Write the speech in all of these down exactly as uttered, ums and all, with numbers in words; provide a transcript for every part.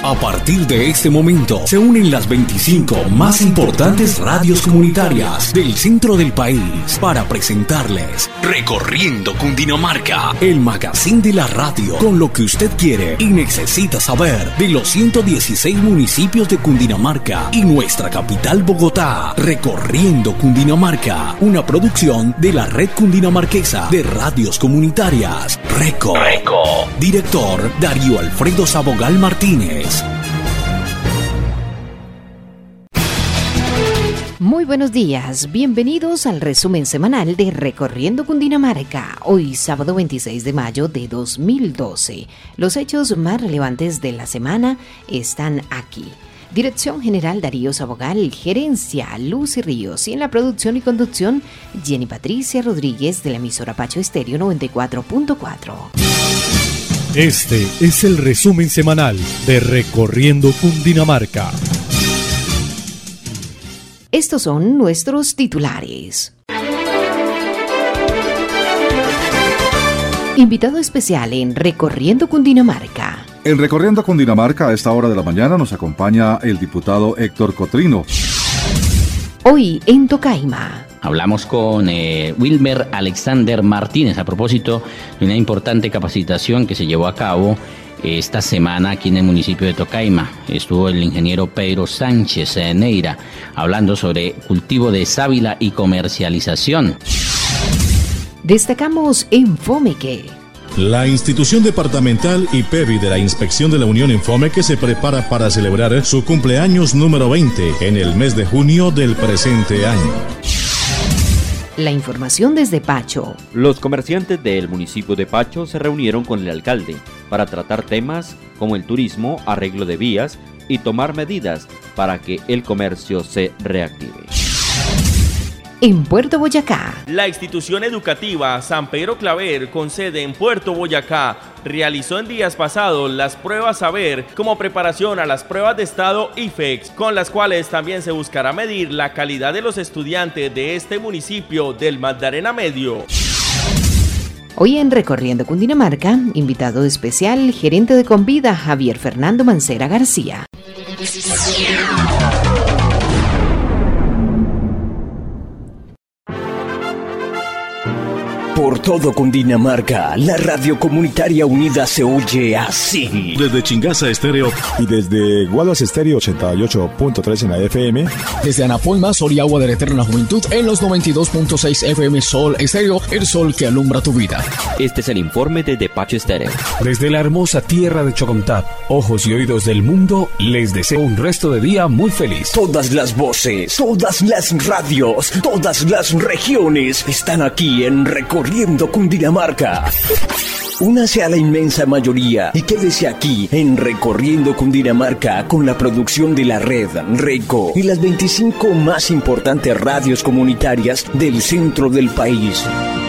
A partir de este momento se unen las veinticinco más importantes radios comunitarias del centro del país para presentarles Recorriendo Cundinamarca, el magazine de la radio con lo que usted quiere y necesita saber de los ciento dieciséis municipios de Cundinamarca y nuestra capital Bogotá. Recorriendo Cundinamarca, una producción de la Red Cundinamarquesa de Radios Comunitarias. Reco. Reco. Director Darío Alfredo Sabogal Martínez. Muy buenos días, bienvenidos al resumen semanal de Recorriendo Cundinamarca, hoy sábado veintiséis de mayo de dos mil doce. Los hechos más relevantes de la semana están aquí. Dirección General Darío Sabogal, Gerencia Lucy Ríos y en la producción y conducción Jenny Patricia Rodríguez de la emisora Pacho Estéreo noventa y cuatro punto cuatro. Este es el resumen semanal de Recorriendo Cundinamarca. Estos son nuestros titulares. Invitado especial en Recorriendo Cundinamarca. En Recorriendo Cundinamarca a esta hora de la mañana nos acompaña el diputado Héctor Cotrino. Hoy en Tocaima. Hablamos con eh, Wilmer Alexander Martínez a propósito de una importante capacitación que se llevó a cabo esta semana aquí en el municipio de Tocaima. Estuvo el ingeniero Pedro Sánchez Neira hablando sobre cultivo de sábila y comercialización. Destacamos Enfomeque. La institución departamental IPEVI de la Inspección de la Unión Enfomeque se prepara para celebrar su cumpleaños número veinte en el mes de junio del presente año. La información desde Pacho. Los comerciantes del municipio de Pacho se reunieron con el alcalde para tratar temas como el turismo, arreglo de vías y tomar medidas para que el comercio se reactive. En Puerto Boyacá. La institución educativa San Pedro Claver, con sede en Puerto Boyacá, realizó en días pasados las pruebas Saber como preparación a las pruebas de estado I F E C, con las cuales también se buscará medir la calidad de los estudiantes de este municipio del Magdalena Medio. Hoy en Recorriendo Cundinamarca, invitado especial, gerente de Convida, Javier Fernando Mancera García. Por todo Cundinamarca, la radio comunitaria unida se oye así. Desde Chingaza Estéreo y desde Guaduas Estéreo ochenta y ocho punto tres en la F M. Desde Anapoima, Sol y Agua de la Eterna Juventud en los noventa y dos punto seis F M Sol Estéreo, el sol que alumbra tu vida. Este es el informe desde Pacho Estéreo. Desde la hermosa tierra de Chocontá, ojos y oídos del mundo, les deseo un resto de día muy feliz. Todas las voces, todas las radios, todas las regiones están aquí en Recorriendo Cundinamarca. Únase a la inmensa mayoría y quédese aquí en Recorriendo Cundinamarca con la producción de la red Reco y las veinticinco más importantes radios comunitarias del centro del país.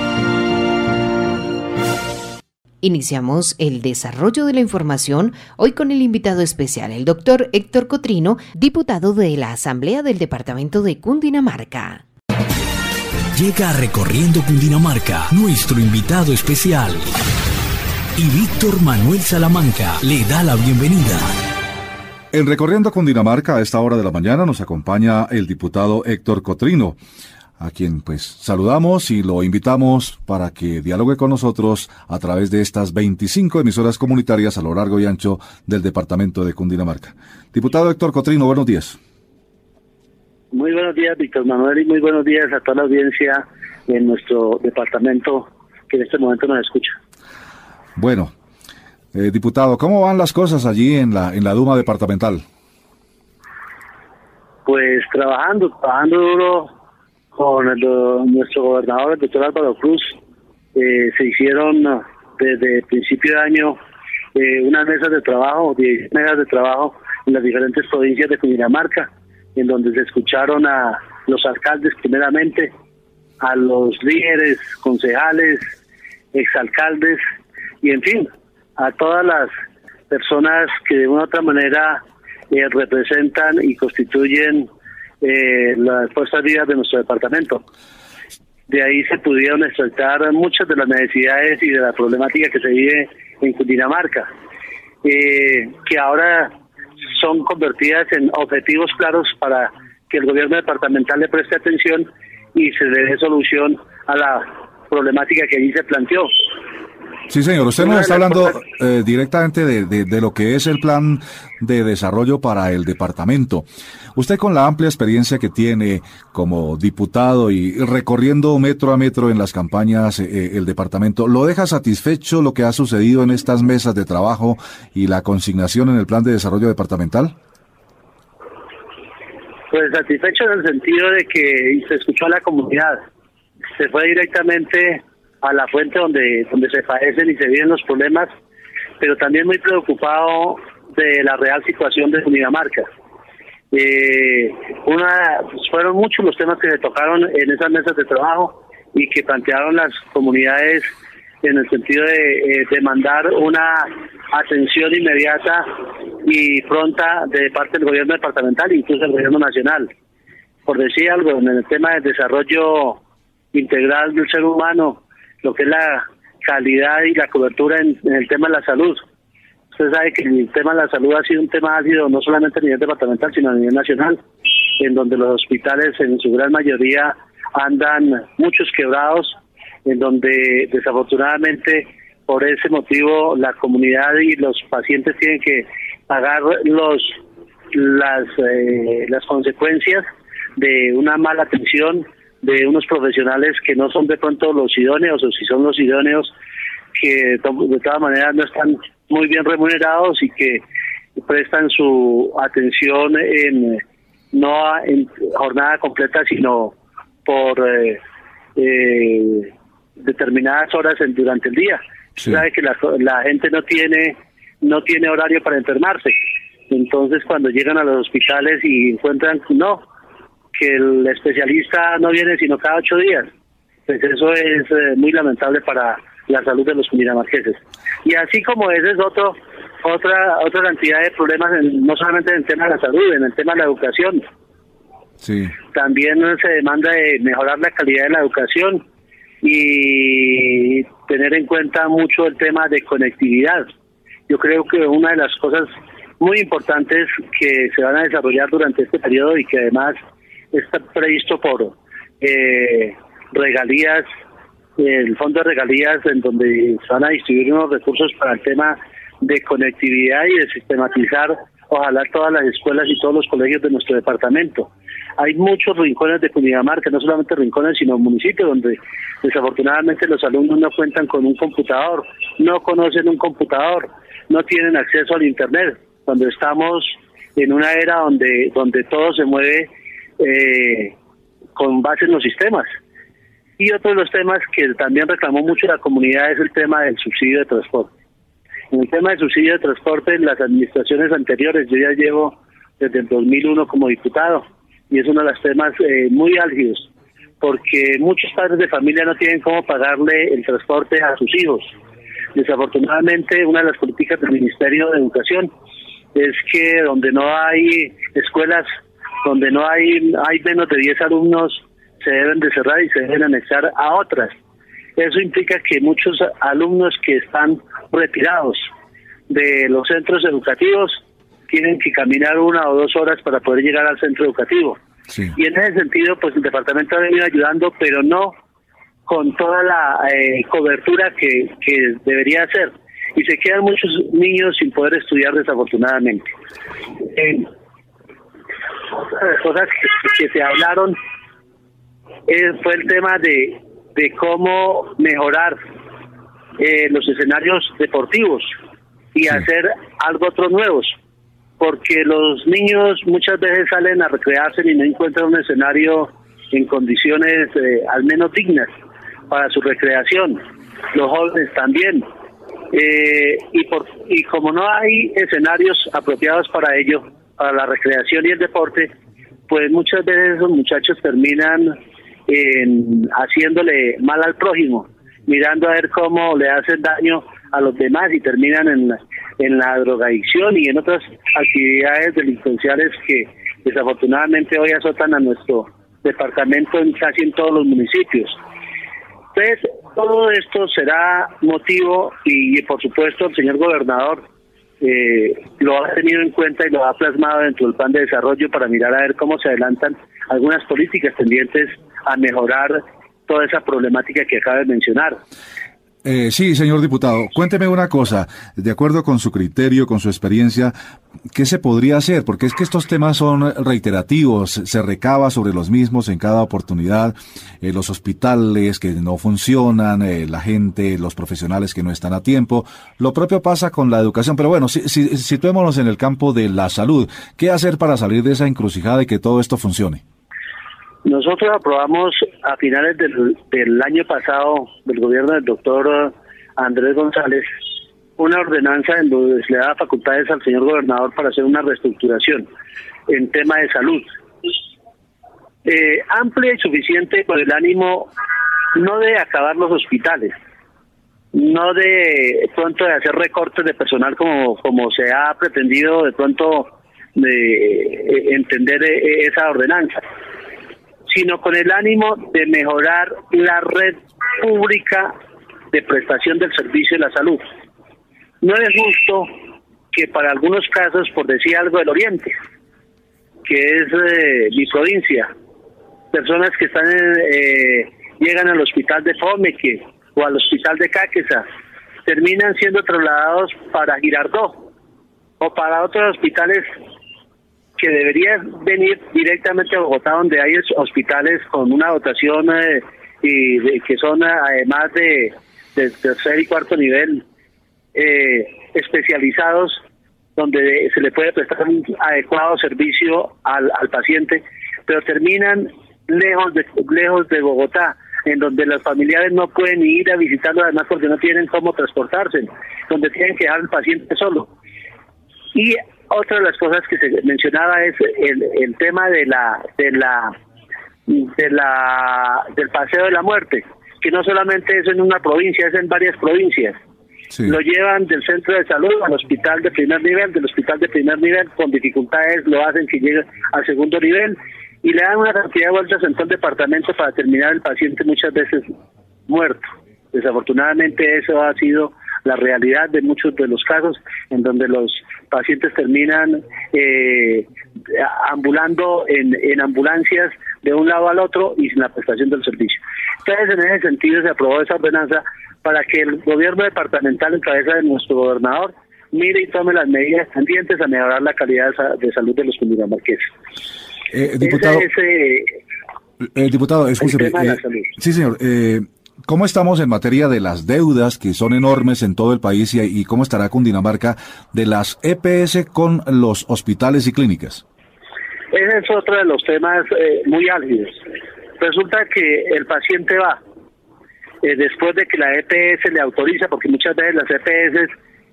Iniciamos el desarrollo de la información hoy con el invitado especial, el doctor Héctor Cotrino, diputado de la Asamblea del Departamento de Cundinamarca. Llega Recorriendo Cundinamarca, nuestro invitado especial. Y Víctor Manuel Salamanca le da la bienvenida. En Recorriendo Cundinamarca a esta hora de la mañana nos acompaña el diputado Héctor Cotrino, a quien pues saludamos y lo invitamos para que dialogue con nosotros a través de estas veinticinco emisoras comunitarias a lo largo y ancho del departamento de Cundinamarca. Diputado Héctor Cotrino, buenos días. Muy buenos días, Víctor Manuel, y muy buenos días a toda la audiencia en nuestro departamento que en este momento nos escucha. Bueno, eh, diputado, ¿cómo van las cosas allí en la en la Duma departamental? Pues trabajando, trabajando duro con el, nuestro gobernador, el doctor Álvaro Cruz. Eh, se hicieron desde el principio de año eh, unas mesas de trabajo, diez mesas de trabajo en las diferentes provincias de Cundinamarca, en donde se escucharon a los alcaldes primeramente, a los líderes, concejales, exalcaldes y en fin, a todas las personas que de una u otra manera eh, representan y constituyen eh, las fuerzas vivas de nuestro departamento. De ahí se pudieron extractar muchas de las necesidades y de la problemática que se vive en Cundinamarca, eh, que ahora son convertidas en objetivos claros para que el gobierno departamental le preste atención y se le dé solución a la problemática que allí se planteó. Sí, señor, usted nos está hablando eh, directamente de, de, de lo que es el plan de desarrollo para el departamento. Usted, con la amplia experiencia que tiene como diputado y recorriendo metro a metro en las campañas eh, el departamento, ¿lo deja satisfecho lo que ha sucedido en estas mesas de trabajo y la consignación en el plan de desarrollo departamental? Pues satisfecho en el sentido de que se escuchó a la comunidad, se fue directamente a la fuente donde donde se padecen y se viven los problemas, pero también muy preocupado de la real situación de Cundinamarca. Eh, una, pues fueron muchos los temas que se tocaron en esas mesas de trabajo y que plantearon las comunidades en el sentido de eh, demandar una atención inmediata y pronta de parte del gobierno departamental e incluso del gobierno nacional. Por decir algo, en el tema del desarrollo integral del ser humano, lo que es la calidad y la cobertura en, en el tema de la salud. Usted sabe que el tema de la salud ha sido un tema ácido no solamente a nivel departamental, sino a nivel nacional, en donde los hospitales en su gran mayoría andan muchos quebrados, en donde desafortunadamente por ese motivo la comunidad y los pacientes tienen que pagar los las eh, las consecuencias de una mala atención de unos profesionales que no son de pronto los idóneos, o si son los idóneos que de todas maneras no están muy bien remunerados y que prestan su atención en no en jornada completa, sino por eh, eh, determinadas horas en, durante el día. Sí. Sabe que la, la gente no tiene no tiene horario para enfermarse, entonces cuando llegan a los hospitales y encuentran no que el especialista no viene sino cada ocho días, pues eso es eh, muy lamentable para la salud de los cundinamarqueses. Y así como ese es otro otra otra cantidad de problemas, en, no solamente en el tema de la salud, en el tema de la educación. Sí. También se demanda de mejorar la calidad de la educación y tener en cuenta mucho el tema de conectividad. Yo creo que una de las cosas muy importantes que se van a desarrollar durante este periodo y que además está previsto por eh, regalías, el fondo de regalías, en donde se van a distribuir unos recursos para el tema de conectividad y de sistematizar, ojalá, todas las escuelas y todos los colegios de nuestro departamento. Hay muchos rincones de Cundinamarca, no solamente rincones, sino municipios donde desafortunadamente los alumnos no cuentan con un computador, no conocen un computador, no tienen acceso al internet, cuando estamos en una era donde donde todo se mueve eh, con base en los sistemas. Y otro de los temas que también reclamó mucho la comunidad es el tema del subsidio de transporte. En el tema del subsidio de transporte, en las administraciones anteriores, yo ya llevo desde el dos mil uno como diputado, y es uno de los temas eh, muy álgidos, porque muchos padres de familia no tienen cómo pagarle el transporte a sus hijos. Desafortunadamente, una de las políticas del Ministerio de Educación es que donde no hay escuelas, donde no hay hay menos de diez alumnos, se deben de cerrar y se deben anexar a otras. Eso implica que muchos alumnos que están retirados de los centros educativos tienen que caminar una o dos horas para poder llegar al centro educativo. Sí. Y en ese sentido, pues el departamento ha venido ayudando, pero no con toda la eh, cobertura que, que debería hacer. Y se quedan muchos niños sin poder estudiar, desafortunadamente. Eh, otra de las cosas que, que se hablaron eh, fue el tema de, de cómo mejorar eh, los escenarios deportivos y sí. hacer algo otros nuevos. Porque los niños muchas veces salen a recrearse y no encuentran un escenario en condiciones eh, al menos dignas para su recreación. Los jóvenes también. Eh, y, por, y como no hay escenarios apropiados para ello, para la recreación y el deporte, pues muchas veces esos muchachos terminan en, haciéndole mal al prójimo, mirando a ver cómo le hacen daño a los demás y terminan en la, en la drogadicción y en otras actividades delincuenciales que desafortunadamente hoy azotan a nuestro departamento en casi en todos los municipios. Entonces, todo esto será motivo y, por supuesto, el señor gobernador eh, lo ha tenido en cuenta y lo ha plasmado dentro del plan de desarrollo para mirar a ver cómo se adelantan algunas políticas tendientes a mejorar toda esa problemática que acaba de mencionar. Eh, sí, señor diputado, cuénteme una cosa, de acuerdo con su criterio, con su experiencia, ¿qué se podría hacer? Porque es que estos temas son reiterativos, se recaba sobre los mismos en cada oportunidad, eh, los hospitales que no funcionan, eh, la gente, los profesionales que no están a tiempo. Lo propio pasa con la educación, pero bueno, si, si, situémonos en el campo de la salud. ¿Qué hacer para salir de esa encrucijada y que todo esto funcione? Nosotros aprobamos a finales del, del año pasado, del gobierno del doctor Andrés González, una ordenanza en donde se le da facultades al señor gobernador para hacer una reestructuración en tema de salud. Eh, amplia y suficiente con el ánimo no de acabar los hospitales, no de pronto de hacer recortes de personal como, como se ha pretendido de pronto de eh, entender eh, esa ordenanza, sino con el ánimo de mejorar la red pública de prestación del servicio de la salud. No es justo que para algunos casos, por decir algo del Oriente, que es eh, mi provincia, personas que están en, eh, llegan al hospital de Fomeque o al hospital de Cáqueza, terminan siendo trasladados para Girardot o para otros hospitales que deberían venir directamente a Bogotá, donde hay hospitales con una dotación eh, y de, que son además de, de tercer y cuarto nivel eh, especializados, donde se le puede prestar un adecuado servicio al, al paciente, pero terminan lejos de lejos de Bogotá, en donde los familiares no pueden ir a visitarlo, además porque no tienen cómo transportarse, donde tienen que dejar al paciente solo. Y otra de las cosas que se mencionaba es el, el tema de la de la de la del paseo de la muerte, que no solamente es en una provincia, es en varias provincias. Sí. Lo llevan del centro de salud al hospital de primer nivel, del hospital de primer nivel con dificultades lo hacen que llegue al segundo nivel y le dan una cantidad de vueltas en todo el departamento para terminar el paciente muchas veces muerto. Desafortunadamente eso ha sido la realidad de muchos de los casos en donde los pacientes terminan eh, ambulando en, en ambulancias de un lado al otro y sin la prestación del servicio. Entonces, en ese sentido se aprobó esa ordenanza para que el gobierno departamental en cabeza de nuestro gobernador mire y tome las medidas tendientes a mejorar la calidad de salud de los cundinamarqueses. Eh, diputado, ese, ese, eh, diputado, escúcheme. Eh, sí, señor. Eh, ¿Cómo estamos en materia de las deudas, que son enormes en todo el país, y, y cómo estará Cundinamarca de las E P S con los hospitales y clínicas? Ese es otro de los temas eh, muy álgidos. Resulta que el paciente va, eh, después de que la E P S le autoriza, porque muchas veces las E P S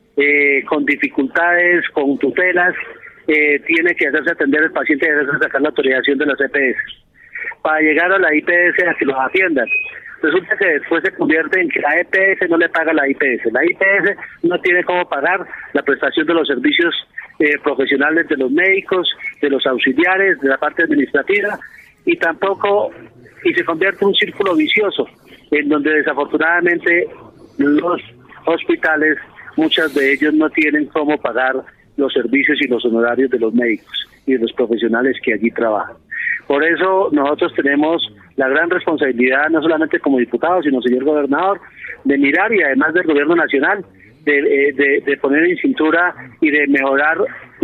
eh, con dificultades, con tutelas, eh, tiene que hacerse atender el paciente y hacerse sacar la autorización de las E P S para llegar a la I P S a que los atiendan. Resulta que después se convierte en que la E P S no le paga a la I P S. La I P S no tiene cómo pagar la prestación de los servicios eh, profesionales de los médicos, de los auxiliares, de la parte administrativa, y tampoco, y se convierte en un círculo vicioso, en donde desafortunadamente los hospitales, muchos de ellos no tienen cómo pagar los servicios y los honorarios de los médicos y de los profesionales que allí trabajan. Por eso nosotros tenemos la gran responsabilidad, no solamente como diputados, sino señor gobernador, de mirar, y además del gobierno nacional, de, de, de poner en cintura y de mejorar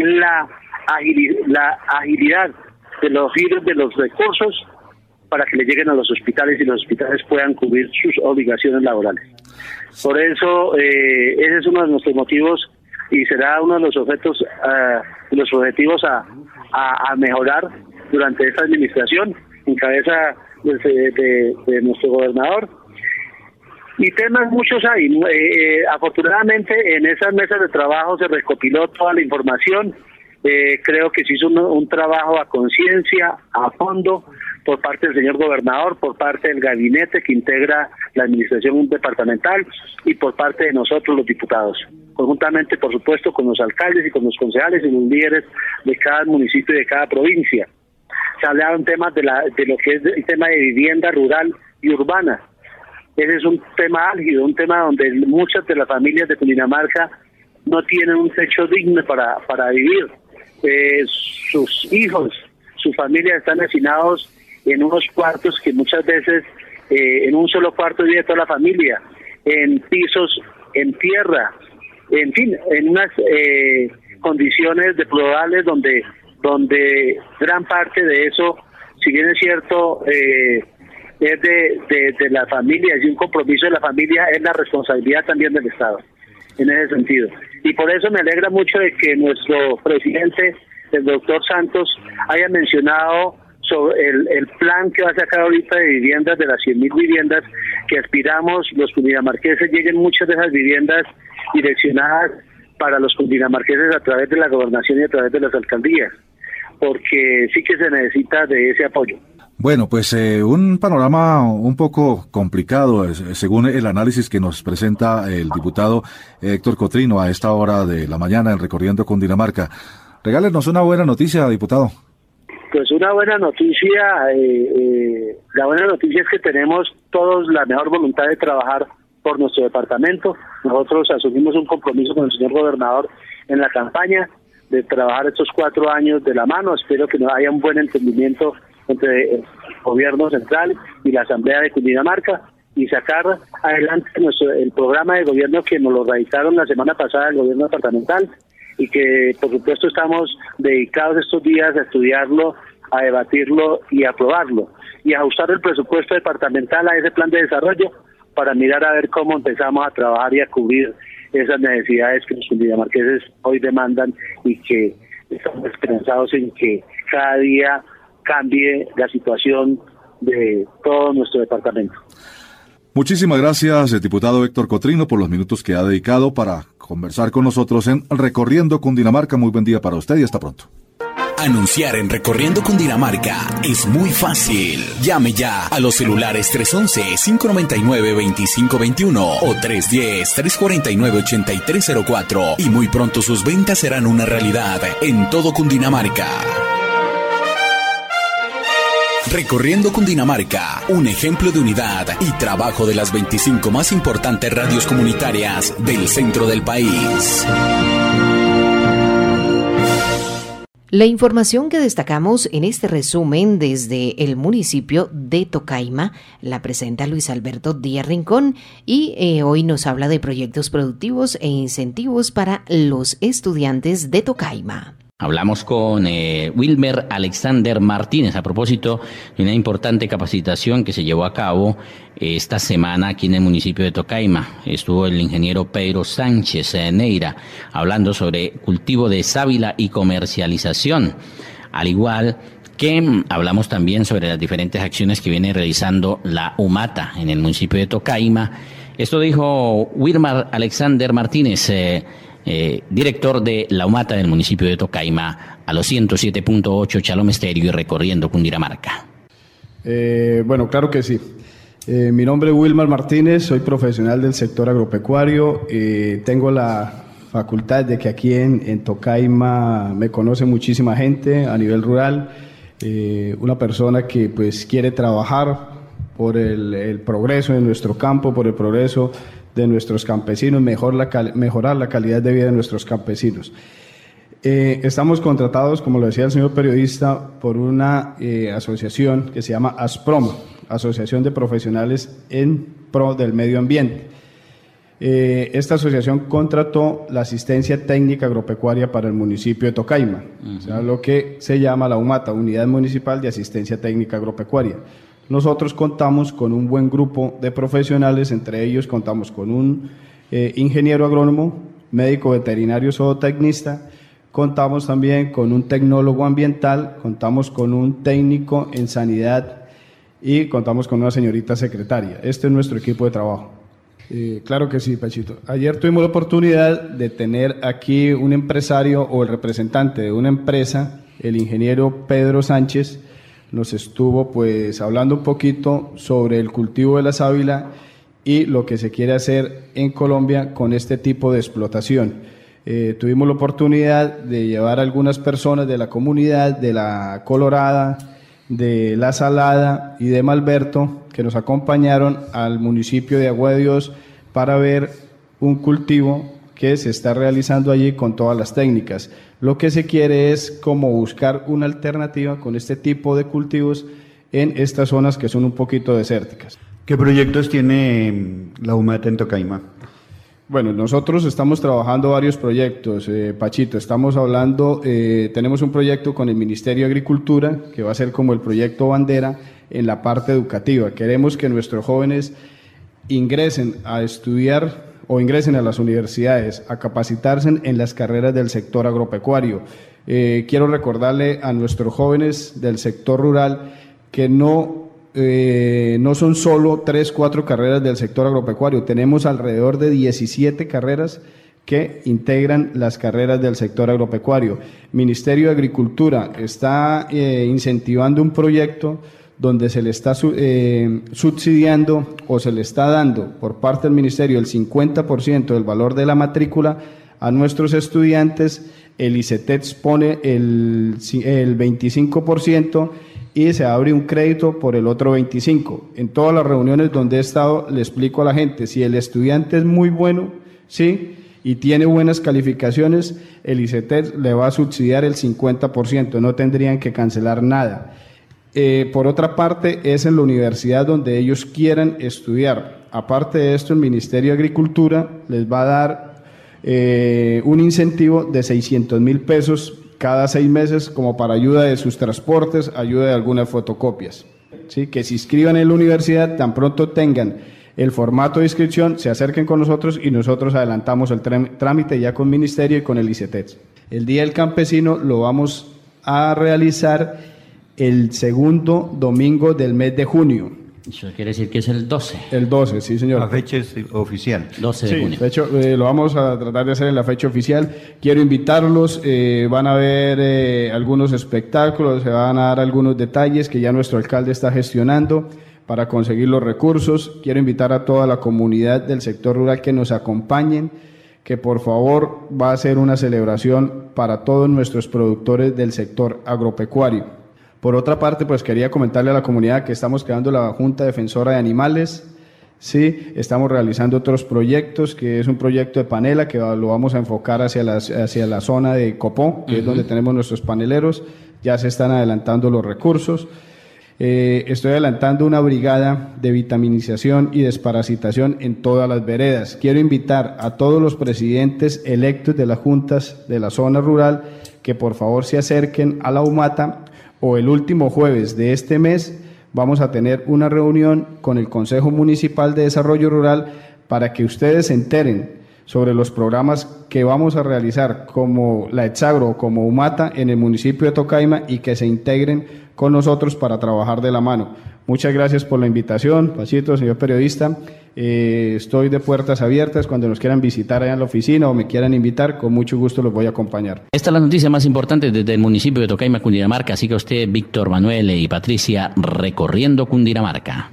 la agilidad, la agilidad de los giros de los recursos para que le lleguen a los hospitales y los hospitales puedan cubrir sus obligaciones laborales. Por eso, eh, ese es uno de nuestros motivos y será uno de los objetos, uh, los objetivos a, a, a mejorar durante esta administración, en cabeza de, de, de nuestro gobernador. Y temas muchos hay. Eh, afortunadamente, en esas mesas de trabajo se recopiló toda la información. Eh, creo que se hizo un, un trabajo a conciencia, a fondo, por parte del señor gobernador, por parte del gabinete que integra la administración departamental y por parte de nosotros los diputados, conjuntamente por supuesto con los alcaldes y con los concejales y los líderes de cada municipio y de cada provincia. Se hablaron temas de, la, de lo que es el tema de vivienda rural y urbana. Ese es un tema álgido, un tema donde muchas de las familias de Cundinamarca no tienen un techo digno para, para vivir. Eh, sus hijos, su familia están hacinados en unos cuartos que muchas veces, eh, en un solo cuarto vive toda la familia, en pisos, en tierra, en fin, en unas eh, condiciones deplorables donde, donde gran parte de eso, si bien es cierto, eh, es de, de, de la familia, es un compromiso de la familia, es la responsabilidad también del Estado, en ese sentido. Y por eso me alegra mucho de que nuestro presidente, el doctor Santos, haya mencionado sobre el, el plan que va a sacar ahorita de viviendas, de las cien mil viviendas que aspiramos los cundinamarqueses, lleguen muchas de esas viviendas direccionadas para los cundinamarqueses a través de la gobernación y a través de las alcaldías, porque sí que se necesita de ese apoyo. Bueno, pues eh, un panorama un poco complicado, eh, según el análisis que nos presenta el diputado Héctor Cotrino a esta hora de la mañana en Recorriendo Cundinamarca. Regálenos una buena noticia, diputado. Pues una buena noticia, eh, eh, la buena noticia es que tenemos todos la mejor voluntad de trabajar por nuestro departamento. Nosotros asumimos un compromiso con el señor gobernador en la campaña de trabajar estos cuatro años de la mano. Espero que no haya un buen entendimiento entre el gobierno central y la Asamblea de Cundinamarca y sacar adelante nuestro, el programa de gobierno que nos lo radicaron la semana pasada el gobierno departamental y que por supuesto estamos dedicados estos días a estudiarlo, a debatirlo y a aprobarlo y a ajustar el presupuesto departamental a ese plan de desarrollo para mirar a ver cómo empezamos a trabajar y a cubrir esas necesidades que los cundinamarqueses hoy demandan y que estamos esperanzados en que cada día cambie la situación de todo nuestro departamento. Muchísimas gracias, diputado Héctor Cotrino, por los minutos que ha dedicado para conversar con nosotros en Recorriendo Cundinamarca. Muy buen día para usted y hasta pronto. Anunciar en Recorriendo Cundinamarca es muy fácil. Llame ya a los celulares tres once, cinco noventa y nueve, veinticinco veintiuno o tres diez, tres cuarenta y nueve, ochenta y tres cero cuatro y muy pronto sus ventas serán una realidad en todo Cundinamarca. Recorriendo Cundinamarca, un ejemplo de unidad y trabajo de las veinticinco más importantes radios comunitarias del centro del país. La información que destacamos en este resumen desde el municipio de Tocaima la presenta Luis Alberto Díaz Rincón y eh, hoy nos habla de proyectos productivos e incentivos para los estudiantes de Tocaima. Hablamos con eh, Wilmer Alexander Martínez a propósito de una importante capacitación que se llevó a cabo eh, esta semana aquí en el municipio de Tocaima. Estuvo el ingeniero Pedro Sánchez eh, Neira hablando sobre cultivo de sábila y comercialización, al igual que mm, hablamos también sobre las diferentes acciones que viene realizando la UMATA en el municipio de Tocaima. Esto dijo Wilmer Alexander Martínez, eh, Eh, director de la UMATA del municipio de Tocaima, a los ciento siete punto ocho Shalom Estéreo y Recorriendo Cundinamarca. Eh, bueno, claro que sí. Eh, mi nombre es Wilmer Martínez, soy profesional del sector agropecuario. Eh, tengo la facultad de que aquí en, en Tocaima me conoce muchísima gente a nivel rural. Eh, una persona que pues quiere trabajar por el, el progreso de nuestro campo, por el progreso de nuestros campesinos, mejor la cal- mejorar la calidad de vida de nuestros campesinos. Eh, estamos contratados, como lo decía el señor periodista, por una eh, asociación que se llama ASPROM, Asociación de Profesionales en Pro del Medio Ambiente. Eh, esta asociación contrató la asistencia técnica agropecuaria para el municipio de Tocaima, uh-huh. O sea, lo que se llama la UMATA, Unidad Municipal de Asistencia Técnica Agropecuaria. Nosotros contamos con un buen grupo de profesionales, entre ellos contamos con un eh, ingeniero agrónomo, médico veterinario zootecnista, contamos también con un tecnólogo ambiental, contamos con un técnico en sanidad y contamos con una señorita secretaria. Este es nuestro equipo de trabajo. Eh, claro que sí, Pachito. Ayer tuvimos la oportunidad de tener aquí un empresario o el representante de una empresa, el ingeniero Pedro Sánchez, nos estuvo pues hablando un poquito sobre el cultivo de la sábila y lo que se quiere hacer en Colombia con este tipo de explotación. Eh, tuvimos la oportunidad de llevar a algunas personas de la comunidad, de la Colorada, de la Salada y de Malberto, que nos acompañaron al municipio de Agua de Dios para ver un cultivo que se está realizando allí con todas las técnicas. Lo que se quiere es como buscar una alternativa con este tipo de cultivos en estas zonas que son un poquito desérticas. ¿Qué proyectos tiene la UMATA en Tocaima? Bueno, nosotros estamos trabajando varios proyectos, eh, Pachito, estamos hablando, eh, tenemos un proyecto con el Ministerio de Agricultura, que va a ser como el proyecto bandera en la parte educativa. Queremos que nuestros jóvenes ingresen a estudiar o ingresen a las universidades, a capacitarse en las carreras del sector agropecuario. Eh, quiero recordarle a nuestros jóvenes del sector rural que no... Eh, no son solo tres, cuatro carreras del sector agropecuario, tenemos alrededor de diecisiete carreras que integran las carreras del sector agropecuario. Ministerio de Agricultura está eh, incentivando un proyecto donde se le está eh, subsidiando o se le está dando por parte del Ministerio el cincuenta por ciento del valor de la matrícula a nuestros estudiantes, el ICETEX pone el, el veinticinco por ciento y se abre un crédito por el otro veinticinco por ciento. En todas las reuniones donde he estado le explico a la gente, si el estudiante es muy bueno, sí, y tiene buenas calificaciones, el ICETEX le va a subsidiar el cincuenta por ciento, no tendrían que cancelar nada. Eh, por otra parte, es en la universidad donde ellos quieran estudiar. Aparte de esto, el Ministerio de Agricultura les va a dar eh, un incentivo de seiscientos mil pesos cada seis meses como para ayuda de sus transportes, ayuda de algunas fotocopias. ¿Sí? Que se inscriban en la universidad, tan pronto tengan el formato de inscripción, se acerquen con nosotros y nosotros adelantamos el trámite ya con el Ministerio y con el ICETEX. El Día del Campesino lo vamos a realizar el segundo domingo del mes de junio. Eso quiere decir que es el doce. El doce, sí, señor. La fecha es oficial. doce de sí, junio. De hecho, eh, lo vamos a tratar de hacer en la fecha oficial. Quiero invitarlos, eh, van a ver eh, algunos espectáculos, se van a dar algunos detalles que ya nuestro alcalde está gestionando para conseguir los recursos. Quiero invitar a toda la comunidad del sector rural que nos acompañen, que por favor va a ser una celebración para todos nuestros productores del sector agropecuario. Por otra parte, pues quería comentarle a la comunidad que estamos creando la Junta Defensora de Animales, sí, estamos realizando otros proyectos, que es un proyecto de panela que lo vamos a enfocar hacia la, hacia la zona de Copó, que uh-huh. es donde tenemos nuestros paneleros, ya se están adelantando los recursos. Eh, estoy adelantando una brigada de vitaminización y desparasitación en todas las veredas. Quiero invitar a todos los presidentes electos de las juntas de la zona rural que por favor se acerquen a la UMATA, o el último jueves de este mes vamos a tener una reunión con el Consejo Municipal de Desarrollo Rural para que ustedes se enteren sobre los programas que vamos a realizar como la Exagro o como UMATA en el municipio de Tocaima y que se integren con nosotros para trabajar de la mano. Muchas gracias por la invitación, Pachito, señor periodista. Eh, estoy de puertas abiertas cuando nos quieran visitar allá en la oficina o me quieran invitar, con mucho gusto los voy a acompañar. Esta es la noticia más importante desde el municipio de Tocaima, Cundinamarca. Así que usted, Víctor Manuel y Patricia, recorriendo Cundinamarca.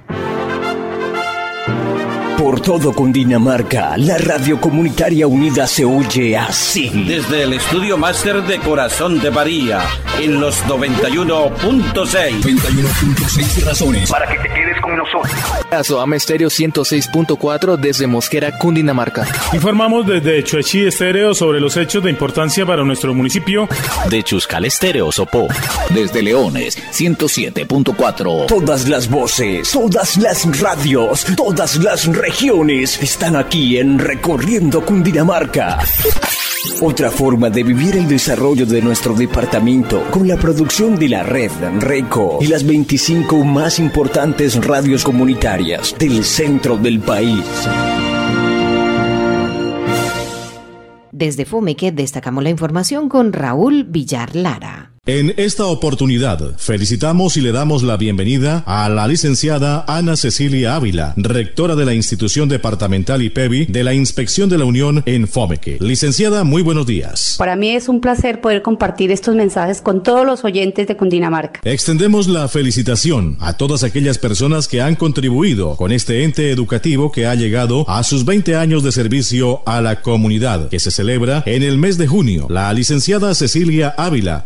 Por todo Cundinamarca, la radio comunitaria unida se oye así. Desde el estudio máster de Corazón de María, en los noventa y uno punto seis. noventa y uno punto seis razones para que te quedes con nosotros. Soama Estéreo ciento seis punto cuatro desde Mosquera, Cundinamarca. Informamos desde Chuechi Estéreo sobre los hechos de importancia para nuestro municipio. De Chuscal Estéreo Sopó. Desde Leones, ciento siete punto cuatro. Todas las voces, todas las radios, todas las regiones están aquí en Recorriendo Cundinamarca. Otra forma de vivir el desarrollo de nuestro departamento con la producción de la red RECO y las veinticinco más importantes radios comunitarias del centro del país. Desde Fomeque destacamos la información con Raúl Villar Lara. En esta oportunidad, felicitamos y le damos la bienvenida a la licenciada Ana Cecilia Ávila, rectora de la Institución Departamental I P E B I de la Inspección de la Unión en Fomeque. Licenciada, muy buenos días. Para mí es un placer poder compartir estos mensajes con todos los oyentes de Cundinamarca. Extendemos la felicitación a todas aquellas personas que han contribuido con este ente educativo que ha llegado a sus veinte años de servicio a la comunidad, que se celebra en el mes de junio. La licenciada Cecilia Ávila nos cuenta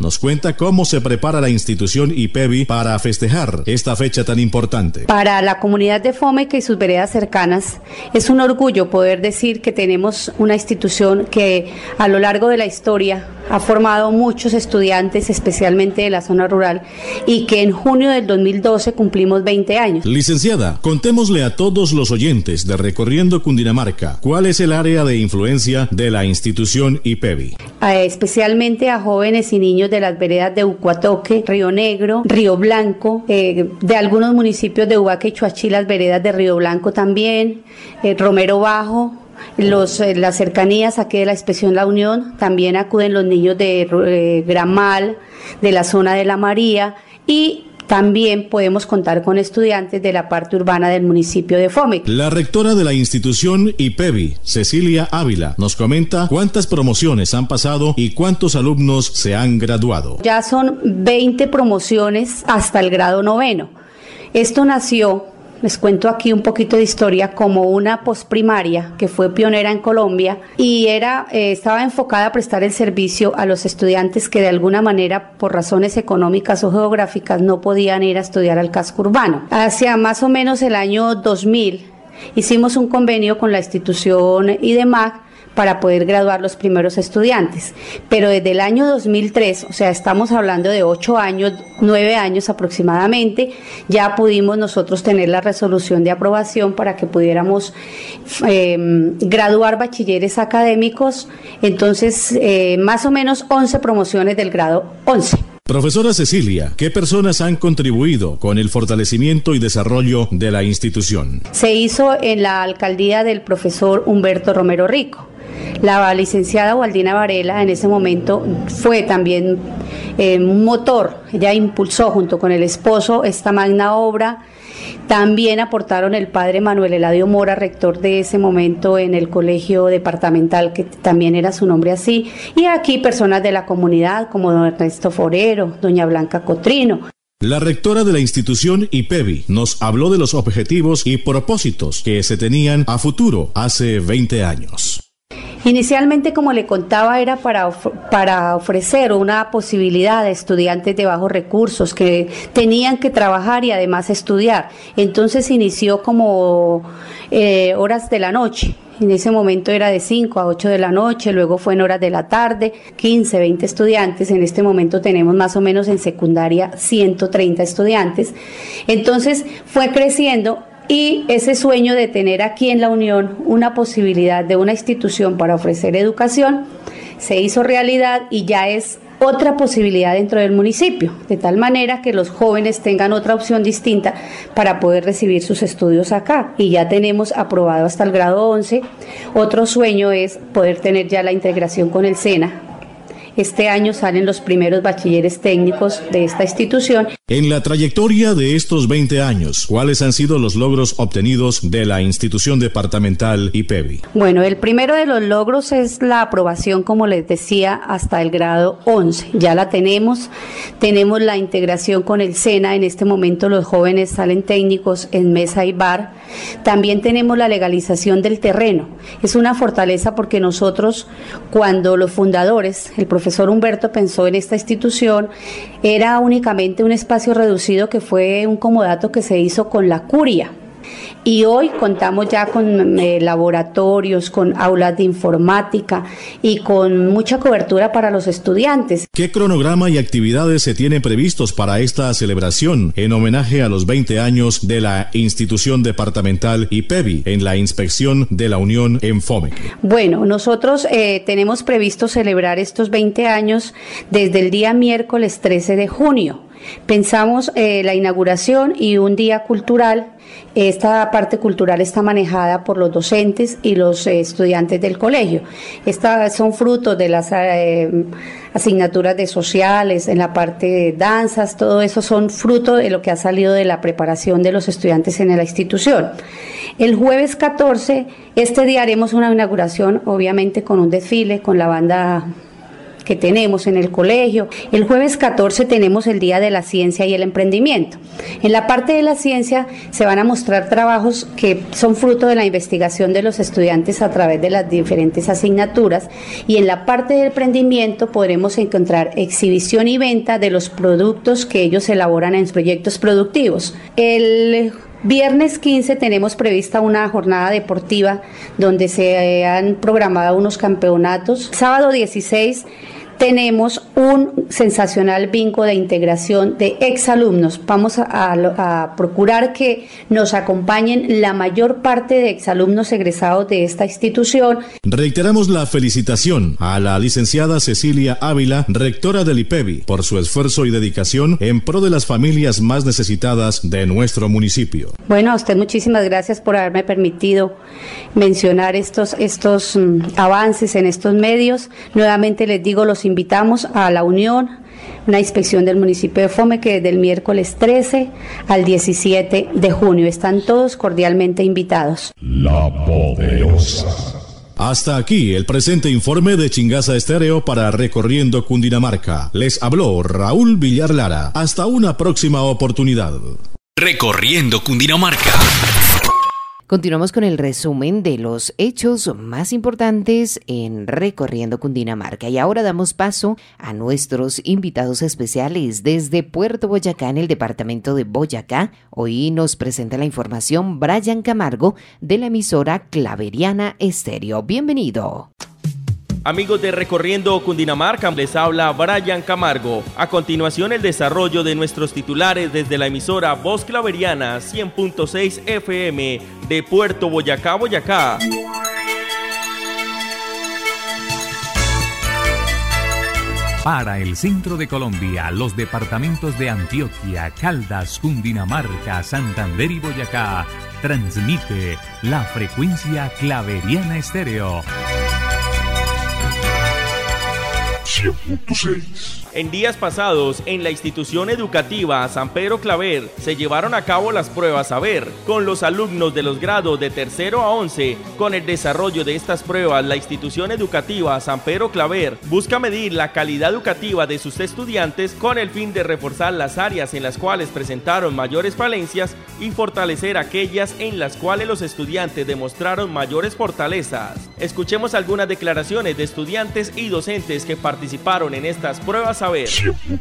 cuenta cómo se prepara la institución IPEVI para festejar esta fecha tan importante. Para la comunidad de Fomeque y sus veredas cercanas, es un orgullo poder decir que tenemos una institución que a lo largo de la historia ha formado muchos estudiantes, especialmente de la zona rural, y que en junio del dos mil doce cumplimos veinte años. Licenciada, contémosle a todos los oyentes de Recorriendo Cundinamarca cuál es el área de influencia de la institución IPEVI. Eh, especialmente a jóvenes y niños de las veredas de Ucuatoque, Río Negro, Río Blanco, eh, de algunos municipios de Ubaque y Chuachí, las veredas de Río Blanco también, eh, Romero Bajo. Los, eh, las cercanías aquí de la Inspección La Unión, también acuden los niños de eh, Gramal, de la zona de La María, y también podemos contar con estudiantes de la parte urbana del municipio de Fomeque. La rectora de la institución IPEVI, Cecilia Ávila, nos comenta cuántas promociones han pasado y cuántos alumnos se han graduado. Ya son veinte promociones hasta el grado noveno. Esto nació, les cuento aquí un poquito de historia, como una posprimaria que fue pionera en Colombia y era eh, estaba enfocada a prestar el servicio a los estudiantes que de alguna manera, por razones económicas o geográficas, no podían ir a estudiar al casco urbano. Hacia más o menos el año dos mil hicimos un convenio con la institución IDEMAC para poder graduar los primeros estudiantes, pero desde el año dos mil tres, o sea, estamos hablando de ocho años, nueve años aproximadamente, ya pudimos nosotros tener la resolución de aprobación para que pudiéramos eh, graduar bachilleres académicos, entonces eh, más o menos once promociones del grado once. Profesora Cecilia, ¿qué personas han contribuido con el fortalecimiento y desarrollo de la institución? Se hizo en la alcaldía del profesor Humberto Romero Rico. La licenciada Waldina Varela en ese momento fue también eh, un motor, ella impulsó junto con el esposo esta magna obra. También aportaron el padre Manuel Eladio Mora, rector de ese momento en el colegio departamental, que también era su nombre así, y aquí personas de la comunidad como don Ernesto Forero, doña Blanca Cotrino. La rectora de la institución IPEVI nos habló de los objetivos y propósitos que se tenían a futuro hace veinte años. Inicialmente, como le contaba, era para, of- para ofrecer una posibilidad a estudiantes de bajos recursos que tenían que trabajar y además estudiar. Entonces inició como eh, horas de la noche. En ese momento era de cinco a ocho de la noche, luego fue en horas de la tarde, quince, veinte estudiantes. En este momento tenemos más o menos en secundaria ciento treinta estudiantes. Entonces fue creciendo. Y ese sueño de tener aquí en La Unión una posibilidad de una institución para ofrecer educación se hizo realidad y ya es otra posibilidad dentro del municipio, de tal manera que los jóvenes tengan otra opción distinta para poder recibir sus estudios acá. Y ya tenemos aprobado hasta el grado once. Otro sueño es poder tener ya la integración con el SENA. Este año salen los primeros bachilleres técnicos de esta institución. En la trayectoria de estos veinte años, ¿cuáles han sido los logros obtenidos de la institución departamental IPEVI? Bueno, el primero de los logros es la aprobación, como les decía, hasta el grado once. Ya la tenemos. Tenemos la integración con el SENA. En este momento los jóvenes salen técnicos en mesa y bar. También tenemos la legalización del terreno. Es una fortaleza porque nosotros, cuando los fundadores, el profesor Humberto pensó en esta institución, era únicamente un espacio reducido que fue un comodato que se hizo con la curia. Y hoy contamos ya con eh, laboratorios, con aulas de informática y con mucha cobertura para los estudiantes. ¿Qué cronograma y actividades se tienen previstos para esta celebración en homenaje a los veinte años de la institución departamental IPEVI en la Inspección de la Unión en Fomeque? Bueno, nosotros eh, tenemos previsto celebrar estos veinte años desde el día miércoles trece de junio. Pensamos eh, la inauguración y un día cultural. Esta parte cultural está manejada por los docentes y los eh, estudiantes del colegio. Estas son frutos de las eh, asignaturas de sociales, en la parte de danzas, todo eso son fruto de lo que ha salido de la preparación de los estudiantes en la institución. El jueves catorce, este día haremos una inauguración, obviamente con un desfile, con la banda que tenemos en el colegio. El jueves catorce tenemos el Día de la Ciencia y el Emprendimiento. En la parte de la ciencia se van a mostrar trabajos que son fruto de la investigación de los estudiantes a través de las diferentes asignaturas, y en la parte del emprendimiento podremos encontrar exhibición y venta de los productos que ellos elaboran en proyectos productivos. El viernes quince tenemos prevista una jornada deportiva donde se han programado unos campeonatos. Sábado dieciséis tenemos un sensacional bingo de integración de exalumnos. Vamos a, a, a procurar que nos acompañen la mayor parte de exalumnos egresados de esta institución. Reiteramos la felicitación a la licenciada Cecilia Ávila, rectora del IPEBI, por su esfuerzo y dedicación en pro de las familias más necesitadas de nuestro municipio. Bueno, a usted muchísimas gracias por haberme permitido mencionar estos, estos um, avances en estos medios. Nuevamente les digo, los invitamos a la unión, una inspección del municipio de Fomeque desde el miércoles trece al diecisiete de junio. Están todos cordialmente invitados. La Poderosa. Hasta aquí el presente informe de Chingaza Estéreo para Recorriendo Cundinamarca. Les habló Raúl Villar Lara. Hasta una próxima oportunidad. Recorriendo Cundinamarca. Continuamos con el resumen de los hechos más importantes en Recorriendo Cundinamarca, y ahora damos paso a nuestros invitados especiales desde Puerto Boyacá, en el departamento de Boyacá. Hoy nos presenta la información Brian Camargo de la emisora Claveriana Estéreo. Bienvenido. Amigos de Recorriendo Cundinamarca, les habla Brian Camargo. A continuación, el desarrollo de nuestros titulares desde la emisora Voz Claveriana cien punto seis F M de Puerto Boyacá, Boyacá. Para el centro de Colombia, los departamentos de Antioquia, Caldas, Cundinamarca, Santander y Boyacá, transmite la frecuencia Claveriana Estéreo cien punto seis. En días pasados, en la institución educativa San Pedro Claver, se llevaron a cabo las pruebas Saber con los alumnos de los grados de tercero a once. Con el desarrollo de estas pruebas, la institución educativa San Pedro Claver busca medir la calidad educativa de sus estudiantes con el fin de reforzar las áreas en las cuales presentaron mayores falencias y fortalecer aquellas en las cuales los estudiantes demostraron mayores fortalezas. Escuchemos algunas declaraciones de estudiantes y docentes que participaron en estas pruebas Saber.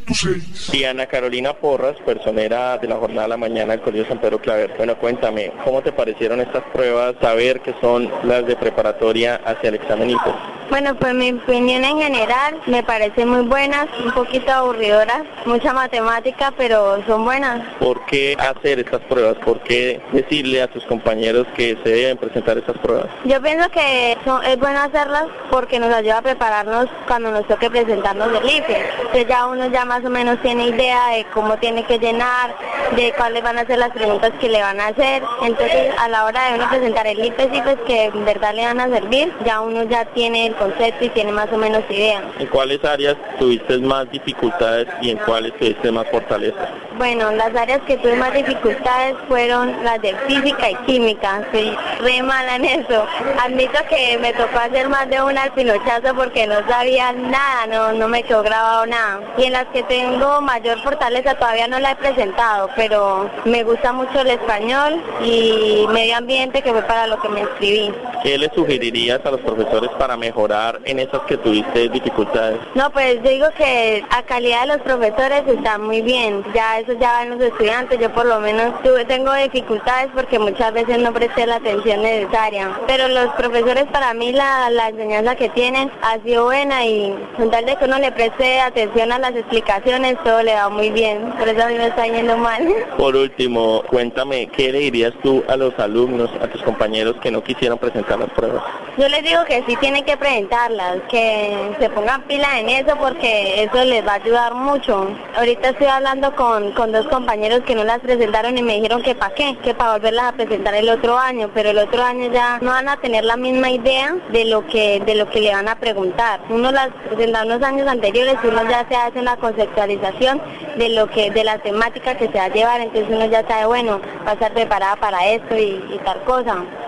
Diana Carolina Porras, personera de la jornada de la mañana del Colegio San Pedro Claver. Bueno, cuéntame, ¿cómo te parecieron estas pruebas Saber, que son las de preparatoria hacia el examen I P E S? Bueno, pues mi opinión en general me parecen muy buenas, un poquito aburridoras, mucha matemática, pero son buenas. ¿Por qué hacer estas pruebas? ¿Por qué decirle a tus compañeros que se deben presentar estas pruebas? Yo pienso que son, es bueno hacerlas porque nos ayuda a prepararnos cuando nos toque presentarnos el I F E. Entonces ya uno ya más o menos tiene idea de cómo tiene que llenar, de cuáles van a ser las preguntas que le van a hacer. Entonces a la hora de uno presentar el I F E S, I F E S que en verdad le van a servir, ya uno ya tiene el concepto y tiene más o menos idea. ¿En cuáles áreas tuviste más dificultades y en cuáles tuviste más fortaleza? Bueno, las áreas que tuve más dificultades fueron las de física y química. Soy re mala en eso. Admito que me tocó hacer más de una al pinochazo porque no sabía nada, no, no me quedó grabado nada. Y en las que tengo mayor fortaleza todavía no la he presentado, pero me gusta mucho el español y medio ambiente, que fue para lo que me inscribí. ¿Qué le sugerirías a los profesores para mejorar en esas que tuviste dificultades? No, pues yo digo que a calidad de los profesores está muy bien. Ya eso ya van los estudiantes. Yo por lo menos tuve, tengo dificultades porque muchas veces no presté la atención necesaria. Pero los profesores, para mí la, la enseñanza que tienen ha sido buena, y con tal de que uno le preste atención a las explicaciones, todo le va muy bien. Por eso a mí me está yendo mal. Por último, cuéntame, ¿qué le dirías tú a los alumnos, a tus compañeros que no quisieron presentar las pruebas? Yo les digo que sí tienen que presentarlas, que se pongan pilas en eso porque eso les va a ayudar mucho. Ahorita estoy hablando con, con dos compañeros que no las presentaron y me dijeron que para qué, que para volverlas a presentar el otro año, pero el otro año ya no van a tener la misma idea de lo que de lo que le van a preguntar. Uno las presenta unos años anteriores, uno ya se hace una conceptualización de lo que de la temática que se va a llevar, entonces uno ya sabe, bueno, va a estar preparada para esto y, y tal cosa.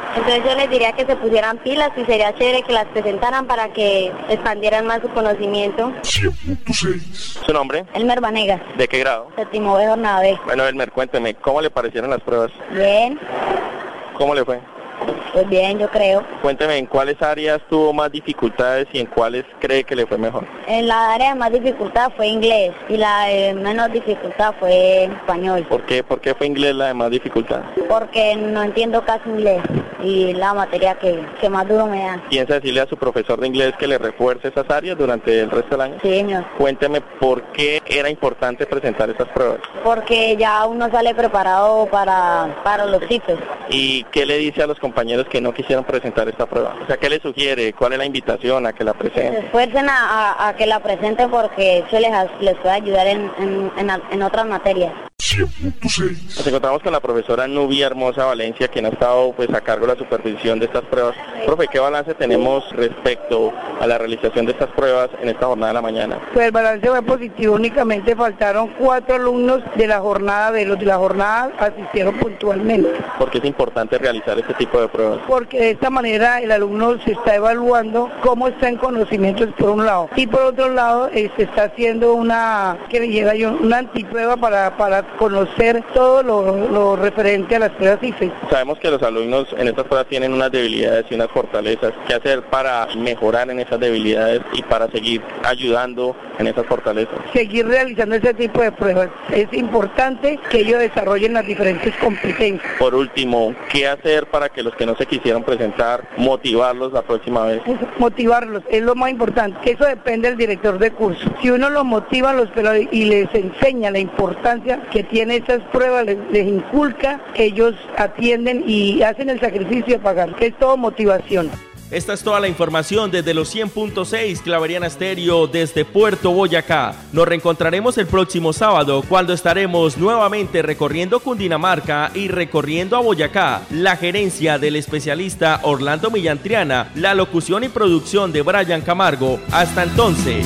Entonces yo les diría que se pusieran pilas y sería chévere que las presentaran para que expandieran más su conocimiento. cien punto seis. ¿Su nombre? Elmer Vanegas. ¿De qué grado? Séptimo B, jornada B. Bueno, Elmer, cuénteme, ¿cómo le parecieron las pruebas? Bien. ¿Cómo le fue? Pues bien, yo creo. Cuénteme, ¿en cuáles áreas tuvo más dificultades y en cuáles cree que le fue mejor? En la área de más dificultad fue inglés y la de menos dificultad fue español. ¿Por qué? ¿Por qué fue inglés la de más dificultad? Porque no entiendo casi inglés y la materia que, que más duro me da. ¿Piensa decirle a su profesor de inglés que le refuerce esas áreas durante el resto del año? Sí, señor. Cuénteme, ¿por qué era importante presentar esas pruebas? Porque ya uno sale preparado para, para los I F E S. ¿Y qué le dice a los compañeros que no quisieron presentar esta prueba? O sea, ¿qué le sugiere? ¿Cuál es la invitación a que la presenten? Se esfuercen a, a, a que la presenten porque eso les, les puede ayudar en, en, en, en otras materias. cien punto seis. Nos encontramos con la profesora Nubia Hermosa Valencia, quien ha estado pues a cargo de la supervisión de estas pruebas. Profe, ¿qué balance tenemos respecto a la realización de estas pruebas en esta jornada de la mañana? Pues el balance fue positivo, únicamente faltaron cuatro alumnos de la jornada, de los de la jornada asistieron puntualmente. ¿Por qué es importante realizar este tipo de pruebas? Porque de esta manera el alumno se está evaluando cómo está en conocimientos por un lado y por otro lado eh, se está haciendo una, que le llega yo, una antiprueba para, para conocer todo lo, lo referente a las pruebas I F E S. Sabemos que los alumnos en estas pruebas tienen unas debilidades y unas fortalezas. ¿Qué hacer para mejorar en esas debilidades y para seguir ayudando en esas fortalezas? Seguir realizando ese tipo de pruebas. Es importante que ellos desarrollen las diferentes competencias. Por último, ¿qué hacer para que los que no se quisieron presentar, motivarlos la próxima vez? Motivarlos, es lo más importante. Eso depende del director de curso. Si uno los motiva los y les enseña la importancia que tiene esas pruebas, les, les inculca, ellos atienden y hacen el sacrificio de pagar, que es todo motivación. Esta es toda la información desde los cien punto seis Claveriana Estéreo desde Puerto Boyacá. Nos reencontraremos el próximo sábado cuando estaremos nuevamente recorriendo Cundinamarca y recorriendo a Boyacá. La gerencia del especialista Orlando Millantriana, la locución y producción de Brian Camargo. Hasta entonces.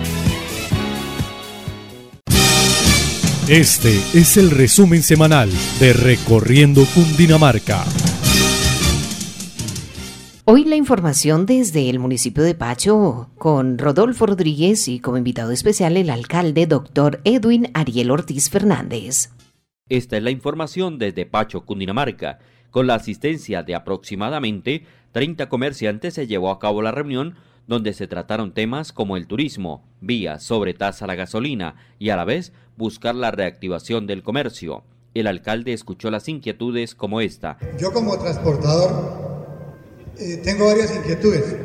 Este es el resumen semanal de Recorriendo Cundinamarca. Hoy la información desde el municipio de Pacho con Rodolfo Rodríguez y como invitado especial el alcalde doctor Edwin Ariel Ortiz Fernández. Esta es la información desde Pacho, Cundinamarca. Con la asistencia de aproximadamente treinta comerciantes se llevó a cabo la reunión donde se trataron temas como el turismo, vías, sobretasa a la gasolina y a la vez buscar la reactivación del comercio. El alcalde escuchó las inquietudes como esta. Yo como transportador Eh, tengo varias inquietudes.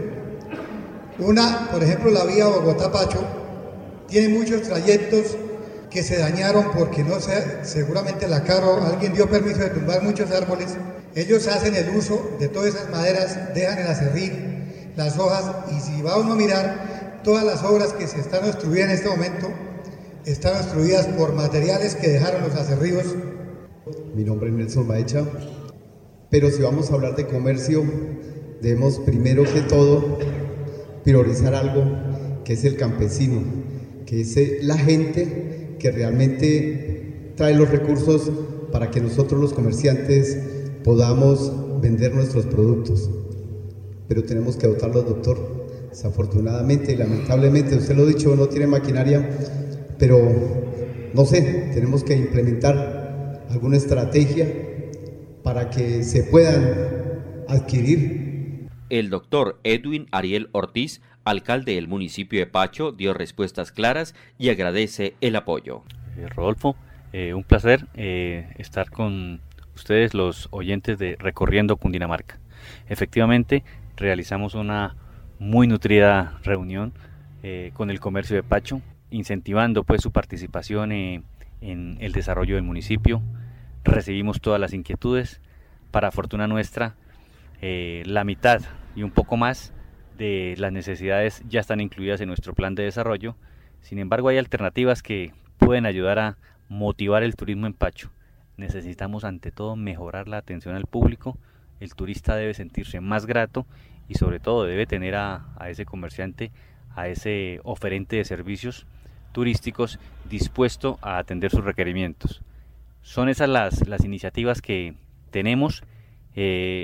Una, por ejemplo, la vía Bogotá-Pacho tiene muchos trayectos que se dañaron porque no sé, seguramente la Caro, alguien dio permiso de tumbar muchos árboles. Ellos hacen el uso de todas esas maderas, dejan el acerrín, las hojas, y si va uno a mirar, todas las obras que se están obstruyendo en este momento están obstruidas por materiales que dejaron los acerríos. Mi nombre es Nelson Maecha, pero si vamos a hablar de comercio, debemos primero que todo priorizar algo que es el campesino, que es la gente que realmente trae los recursos para que nosotros los comerciantes podamos vender nuestros productos. Pero tenemos que dotarlos, doctor. Desafortunadamente y lamentablemente, usted lo ha dicho, no tiene maquinaria, pero no sé, tenemos que implementar alguna estrategia para que se puedan adquirir. El doctor Edwin Ariel Ortiz, alcalde del municipio de Pacho, dio respuestas claras y agradece el apoyo. Eh, Rodolfo, eh, un placer eh, estar con ustedes, los oyentes de Recorriendo Cundinamarca. Efectivamente, realizamos una muy nutrida reunión eh, con el comercio de Pacho, incentivando pues su participación eh, en el desarrollo del municipio. Recibimos todas las inquietudes. Para fortuna nuestra, eh, la mitad y un poco más de las necesidades ya están incluidas en nuestro plan de desarrollo. Sin embargo, hay alternativas que pueden ayudar a motivar el turismo en Pacho. Necesitamos ante todo mejorar la atención al público. El turista debe sentirse más grato y sobre todo debe tener a, a ese comerciante, a ese oferente de servicios turísticos dispuesto a atender sus requerimientos. Son esas las, las iniciativas que tenemos. Eh,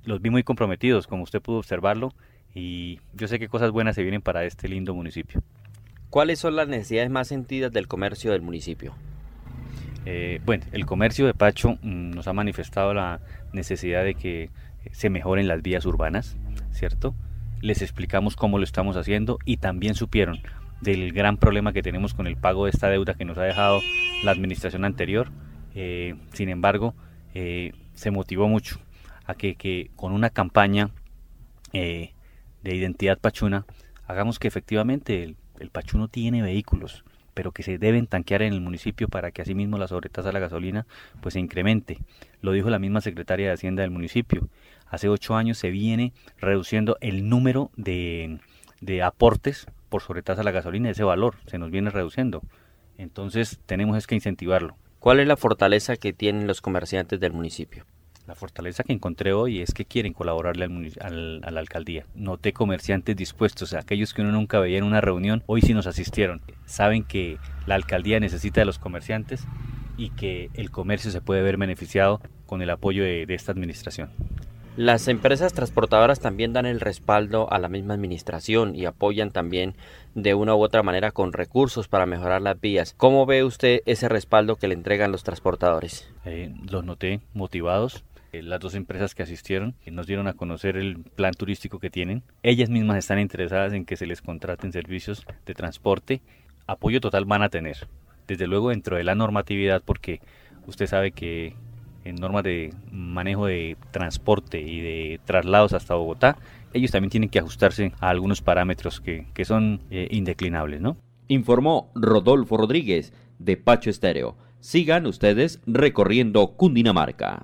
los vi muy comprometidos, como usted pudo observarlo, y yo sé que cosas buenas se vienen para este lindo municipio. ¿Cuáles son las necesidades más sentidas del comercio del municipio? Eh, bueno, el comercio de Pacho mmm, nos ha manifestado la necesidad de que se mejoren las vías urbanas, ¿cierto? Les explicamos cómo lo estamos haciendo y también supieron del gran problema que tenemos con el pago de esta deuda que nos ha dejado la administración anterior. Eh, sin embargo, eh, se motivó mucho a que, que con una campaña eh, de identidad pachuna hagamos que efectivamente el, el pachuno tiene vehículos, pero que se deben tanquear en el municipio para que asimismo la sobretasa de la gasolina pues se incremente. Lo dijo la misma secretaria de Hacienda del municipio. Hace ocho años se viene reduciendo el número de, de aportes por sobretasa a la gasolina, ese valor se nos viene reduciendo. Entonces tenemos es que incentivarlo. ¿Cuál es la fortaleza que tienen los comerciantes del municipio? La fortaleza que encontré hoy es que quieren colaborarle al, al, a la alcaldía. Noté comerciantes dispuestos, aquellos que uno nunca veía en una reunión, hoy sí nos asistieron. Saben que la alcaldía necesita de los comerciantes y que el comercio se puede ver beneficiado con el apoyo de, de esta administración. Las empresas transportadoras también dan el respaldo a la misma administración y apoyan también de una u otra manera con recursos para mejorar las vías. ¿Cómo ve usted ese respaldo que le entregan los transportadores? Eh, los noté motivados. Las dos empresas que asistieron nos dieron a conocer el plan turístico que tienen. Ellas mismas están interesadas en que se les contraten servicios de transporte. Apoyo total van a tener, desde luego dentro de la normatividad, porque usted sabe que en normas de manejo de transporte y de traslados hasta Bogotá, ellos también tienen que ajustarse a algunos parámetros que, que son eh, indeclinables, ¿no? Informó Rodolfo Rodríguez de Pacho Estéreo. Sigan ustedes recorriendo Cundinamarca.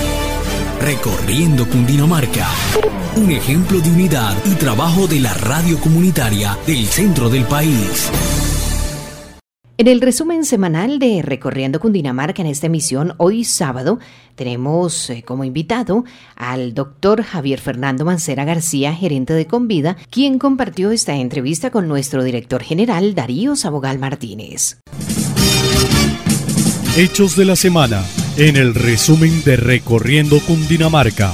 Recorriendo Cundinamarca, un ejemplo de unidad y trabajo de la radio comunitaria del centro del país. En el resumen semanal de Recorriendo Cundinamarca en esta emisión, hoy sábado, tenemos eh, como invitado al doctor Javier Fernando Mancera García, gerente de Convida, quien compartió esta entrevista con nuestro director general, Darío Sabogal Martínez. Hechos de la semana en el resumen de Recorriendo Cundinamarca.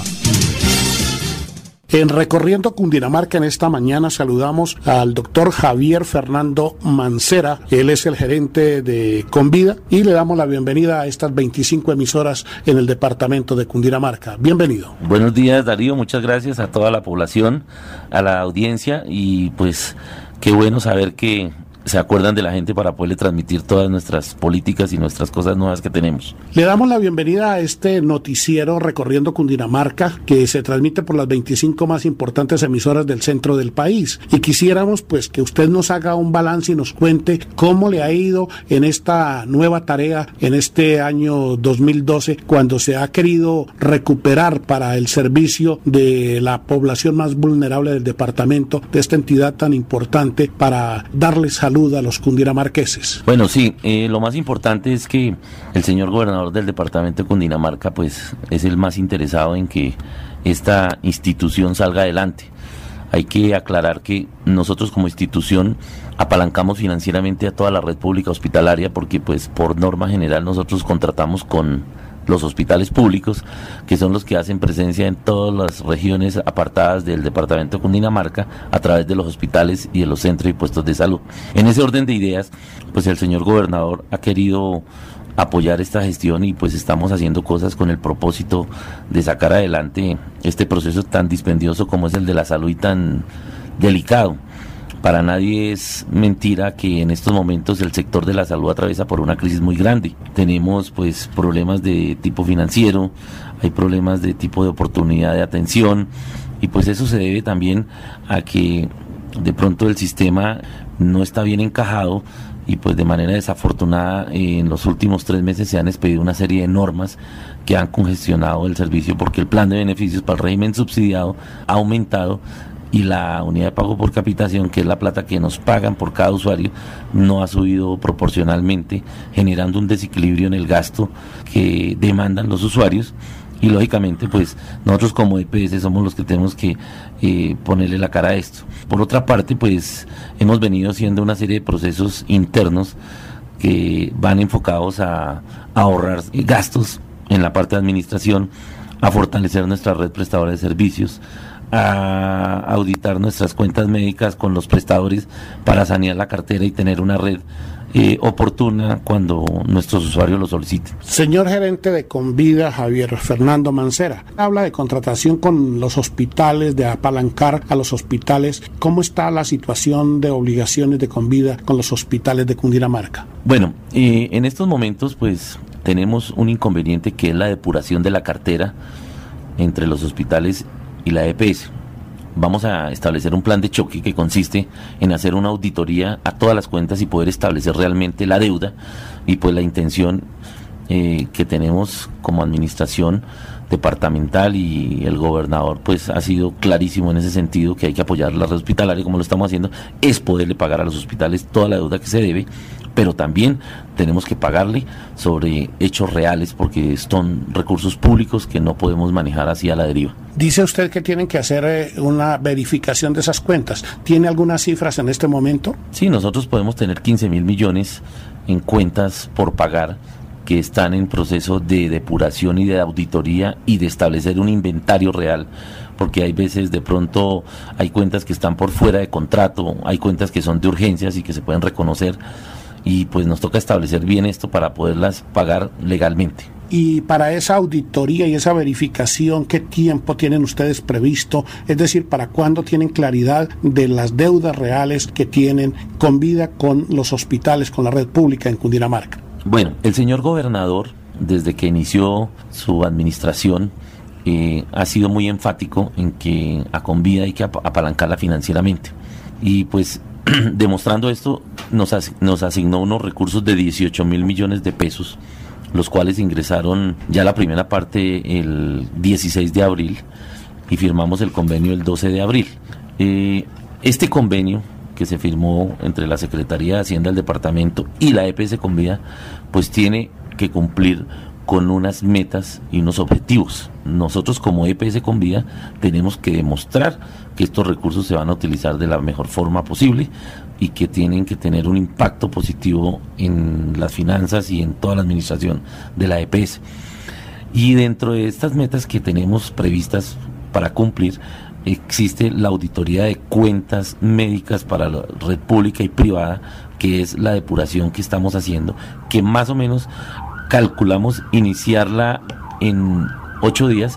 En Recorriendo Cundinamarca en esta mañana saludamos al doctor Javier Fernando Mancera. Él es el gerente de Convida y le damos la bienvenida a estas veinticinco emisoras en el departamento de Cundinamarca. Bienvenido. Buenos días, Darío. Muchas gracias a toda la población, a la audiencia, y pues qué bueno saber que se acuerdan de la gente para poderle transmitir todas nuestras políticas y nuestras cosas nuevas que tenemos. Le damos la bienvenida a este noticiero Recorriendo Cundinamarca, que se transmite por las veinticinco más importantes emisoras del centro del país, y quisiéramos pues que usted nos haga un balance y nos cuente cómo le ha ido en esta nueva tarea en este año dos mil doce, cuando se ha querido recuperar para el servicio de la población más vulnerable del departamento, de esta entidad tan importante, para darles salud a los cundinamarqueses. Bueno, sí, eh, lo más importante es que el señor gobernador del departamento de Cundinamarca pues es el más interesado en que esta institución salga adelante. Hay que aclarar que nosotros como institución apalancamos financieramente a toda la red pública hospitalaria, porque pues por norma general nosotros contratamos con los hospitales públicos, que son los que hacen presencia en todas las regiones apartadas del departamento de Cundinamarca a través de los hospitales y de los centros y puestos de salud. En ese orden de ideas, pues el señor gobernador ha querido apoyar esta gestión y pues estamos haciendo cosas con el propósito de sacar adelante este proceso tan dispendioso como es el de la salud y tan delicado. Para nadie es mentira que en estos momentos el sector de la salud atraviesa por una crisis muy grande. Tenemos pues problemas de tipo financiero, hay problemas de tipo de oportunidad de atención, y pues eso se debe también a que de pronto el sistema no está bien encajado, y pues de manera desafortunada en los últimos tres meses se han expedido una serie de normas que han congestionado el servicio, porque el plan de beneficios para el régimen subsidiado ha aumentado y la unidad de pago por capitación, que es la plata que nos pagan por cada usuario, no ha subido proporcionalmente, generando un desequilibrio en el gasto que demandan los usuarios. Y lógicamente pues nosotros como E P S somos los que tenemos que eh, ponerle la cara a esto. Por otra parte pues hemos venido haciendo una serie de procesos internos que van enfocados a, a ahorrar gastos en la parte de administración, a fortalecer nuestra red prestadora de servicios, a auditar nuestras cuentas médicas con los prestadores para sanear la cartera y tener una red eh, oportuna cuando nuestros usuarios lo soliciten. Señor gerente de Convida, Javier Fernando Mancera, habla de contratación con los hospitales, de apalancar a los hospitales. ¿Cómo está la situación de obligaciones de Convida con los hospitales de Cundinamarca? Bueno, eh, en estos momentos pues tenemos un inconveniente que es la depuración de la cartera entre los hospitales y la E P S. Vamos a establecer un plan de choque que consiste en hacer una auditoría a todas las cuentas y poder establecer realmente la deuda, y pues la intención eh, que tenemos como administración departamental y el gobernador pues ha sido clarísimo en ese sentido, que hay que apoyar la red hospitalaria como lo estamos haciendo, es poderle pagar a los hospitales toda la deuda que se debe, pero también tenemos que pagarle sobre hechos reales porque son recursos públicos que no podemos manejar así a la deriva. Dice usted que tienen que hacer eh, una verificación de esas cuentas. ¿Tiene algunas cifras en este momento? Sí, nosotros podemos tener quince mil millones en cuentas por pagar que están en proceso de depuración y de auditoría y de establecer un inventario real, porque hay veces de pronto hay cuentas que están por fuera de contrato, hay cuentas que son de urgencias y que se pueden reconocer, y pues nos toca establecer bien esto para poderlas pagar legalmente. Y para esa auditoría y esa verificación, ¿qué tiempo tienen ustedes previsto? Es decir, ¿para cuándo tienen claridad de las deudas reales que tienen Convida con los hospitales, con la red pública en Cundinamarca? Bueno, el señor gobernador, desde que inició su administración, eh, ha sido muy enfático en que a Convida hay que ap- apalancarla financieramente. Y pues demostrando esto, nos, as- nos asignó unos recursos de dieciocho mil millones de pesos, los cuales ingresaron ya la primera parte el dieciséis de abril y firmamos el convenio el doce de abril. Eh, este convenio que se firmó entre la Secretaría de Hacienda del Departamento y la E P S Convida, pues tiene que cumplir con unas metas y unos objetivos. Nosotros como E P S Convida tenemos que demostrar que estos recursos se van a utilizar de la mejor forma posible y que tienen que tener un impacto positivo en las finanzas y en toda la administración de la E P S. Y dentro de estas metas que tenemos previstas para cumplir, existe la auditoría de cuentas médicas para la red pública y privada, que es la depuración que estamos haciendo, que más o menos calculamos iniciarla en ocho días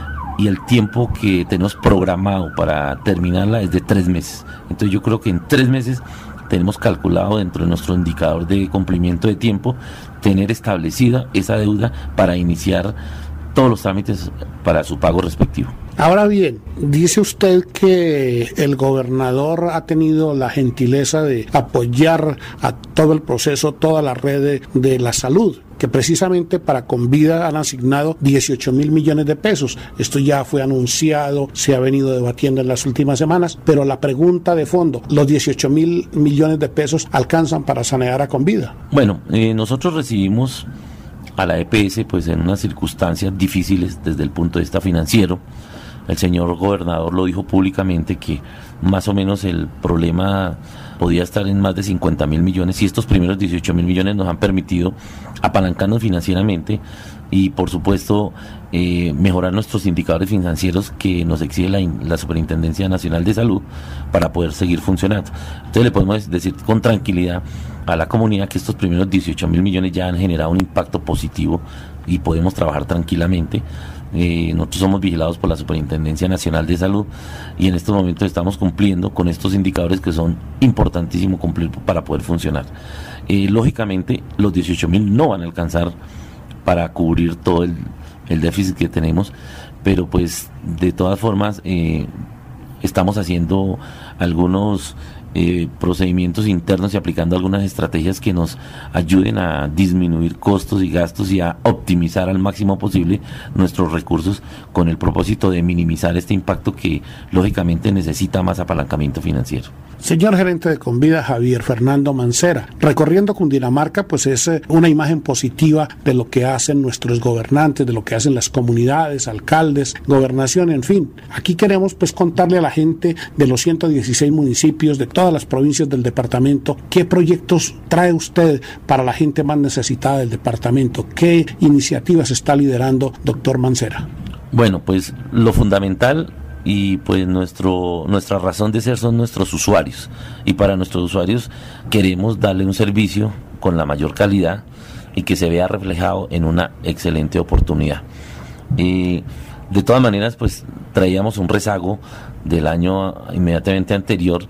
y el tiempo que tenemos programado para terminarla es de tres meses. Entonces yo creo que en tres meses tenemos calculado dentro de nuestro indicador de cumplimiento de tiempo tener establecida esa deuda para iniciar todos los trámites para su pago respectivo. Ahora bien, dice usted que el gobernador ha tenido la gentileza de apoyar a todo el proceso, toda la red de, de la salud, que precisamente para Convida han asignado dieciocho mil millones de pesos. Esto ya fue anunciado, se ha venido debatiendo en las últimas semanas, pero la pregunta de fondo, ¿los dieciocho mil millones de pesos alcanzan para sanear a Convida? Bueno, eh, nosotros recibimos a la E P S pues en unas circunstancias difíciles desde el punto de vista financiero. El señor gobernador lo dijo públicamente que más o menos el problema podía estar en más de cincuenta mil millones y estos primeros dieciocho mil millones nos han permitido apalancarnos financieramente y por supuesto eh, mejorar nuestros indicadores financieros que nos exige la, la Superintendencia Nacional de Salud para poder seguir funcionando. Entonces le podemos decir con tranquilidad a la comunidad que estos primeros dieciocho mil millones ya han generado un impacto positivo y podemos trabajar tranquilamente. Eh, nosotros somos vigilados por la Superintendencia Nacional de Salud y en estos momentos estamos cumpliendo con estos indicadores que son importantísimos cumplir para poder funcionar. Eh, lógicamente los dieciocho mil no van a alcanzar para cubrir todo el, el déficit que tenemos, pero pues de todas formas eh, estamos haciendo algunos Eh, procedimientos internos y aplicando algunas estrategias que nos ayuden a disminuir costos y gastos y a optimizar al máximo posible nuestros recursos con el propósito de minimizar este impacto que lógicamente necesita más apalancamiento financiero. Señor gerente de Convida, Javier Fernando Mancera, recorriendo Cundinamarca pues es una imagen positiva de lo que hacen nuestros gobernantes, de lo que hacen las comunidades, alcaldes, gobernación, en fin. Aquí queremos pues contarle a la gente de los ciento dieciséis municipios de todas las provincias del departamento, ¿qué proyectos trae usted para la gente más necesitada del departamento? ¿Qué iniciativas está liderando, doctor Mancera? Bueno, pues lo fundamental y pues nuestro nuestra razón de ser son nuestros usuarios, y para nuestros usuarios queremos darle un servicio con la mayor calidad y que se vea reflejado en una excelente oportunidad. Y de todas maneras, pues traíamos un rezago del año inmediatamente anterior,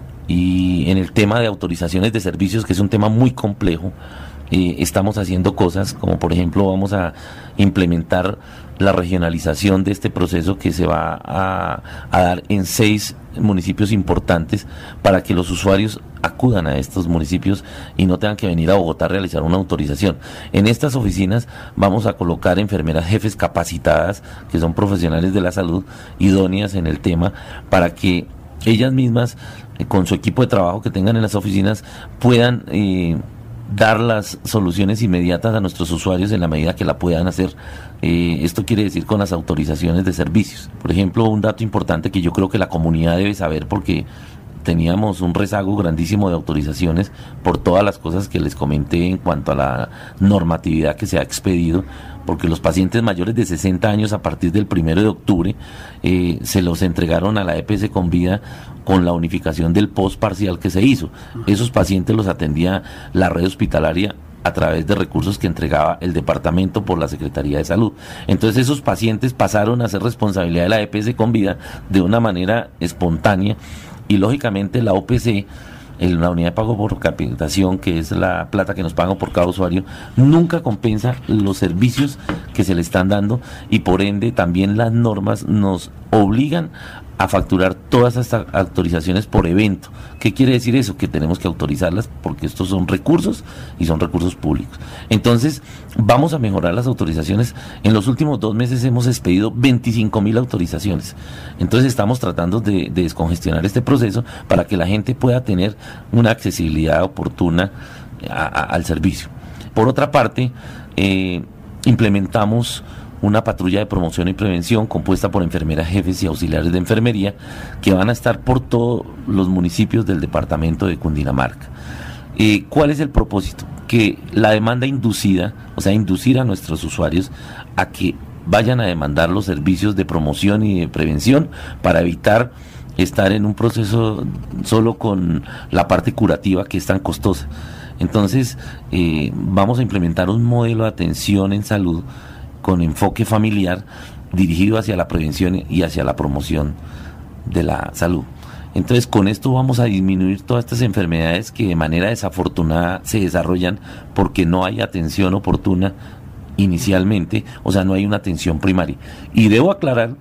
y en el tema de autorizaciones de servicios, que es un tema muy complejo, eh, estamos haciendo cosas como, por ejemplo, vamos a implementar la regionalización de este proceso que se va a, a dar en seis municipios importantes, para que los usuarios acudan a estos municipios y no tengan que venir a Bogotá a realizar una autorización. En estas oficinas vamos a colocar enfermeras jefes capacitadas, que son profesionales de la salud, idóneas en el tema, para que ellas mismas, eh, con su equipo de trabajo que tengan en las oficinas, puedan eh, dar las soluciones inmediatas a nuestros usuarios en la medida que la puedan hacer. Eh, esto quiere decir con las autorizaciones de servicios. Por ejemplo, un dato importante que yo creo que la comunidad debe saber, porque teníamos un rezago grandísimo de autorizaciones por todas las cosas que les comenté en cuanto a la normatividad que se ha expedido, porque los pacientes mayores de sesenta años a partir del primero de octubre eh, se los entregaron a la E P S Convida con la unificación del post parcial que se hizo. Esos pacientes los atendía la red hospitalaria a través de recursos que entregaba el departamento por la Secretaría de Salud. Entonces esos pacientes pasaron a ser responsabilidad de la E P S Convida de una manera espontánea, y lógicamente la O P C, en la unidad de pago por capitación, que es la plata que nos pagan por cada usuario, nunca compensa los servicios que se le están dando, y por ende también las normas nos obligan a facturar todas estas autorizaciones por evento. ¿Qué quiere decir eso? Que tenemos que autorizarlas porque estos son recursos y son recursos públicos. Entonces, vamos a mejorar las autorizaciones. En los últimos dos meses hemos expedido veinticinco mil autorizaciones. Entonces, estamos tratando de, de descongestionar este proceso para que la gente pueda tener una accesibilidad oportuna a, a, al servicio. Por otra parte, eh, implementamos una patrulla de promoción y prevención compuesta por enfermeras jefes y auxiliares de enfermería, que van a estar por todos los municipios del departamento de Cundinamarca. Eh, ¿Cuál es el propósito? Que la demanda inducida, o sea, inducir a nuestros usuarios a que vayan a demandar los servicios de promoción y de prevención, para evitar estar en un proceso solo con la parte curativa, que es tan costosa. Entonces, eh, vamos a implementar un modelo de atención en salud con enfoque familiar, dirigido hacia la prevención y hacia la promoción de la salud. Entonces, con esto vamos a disminuir todas estas enfermedades que de manera desafortunada se desarrollan porque no hay atención oportuna inicialmente, o sea, no hay una atención primaria. Y debo aclarar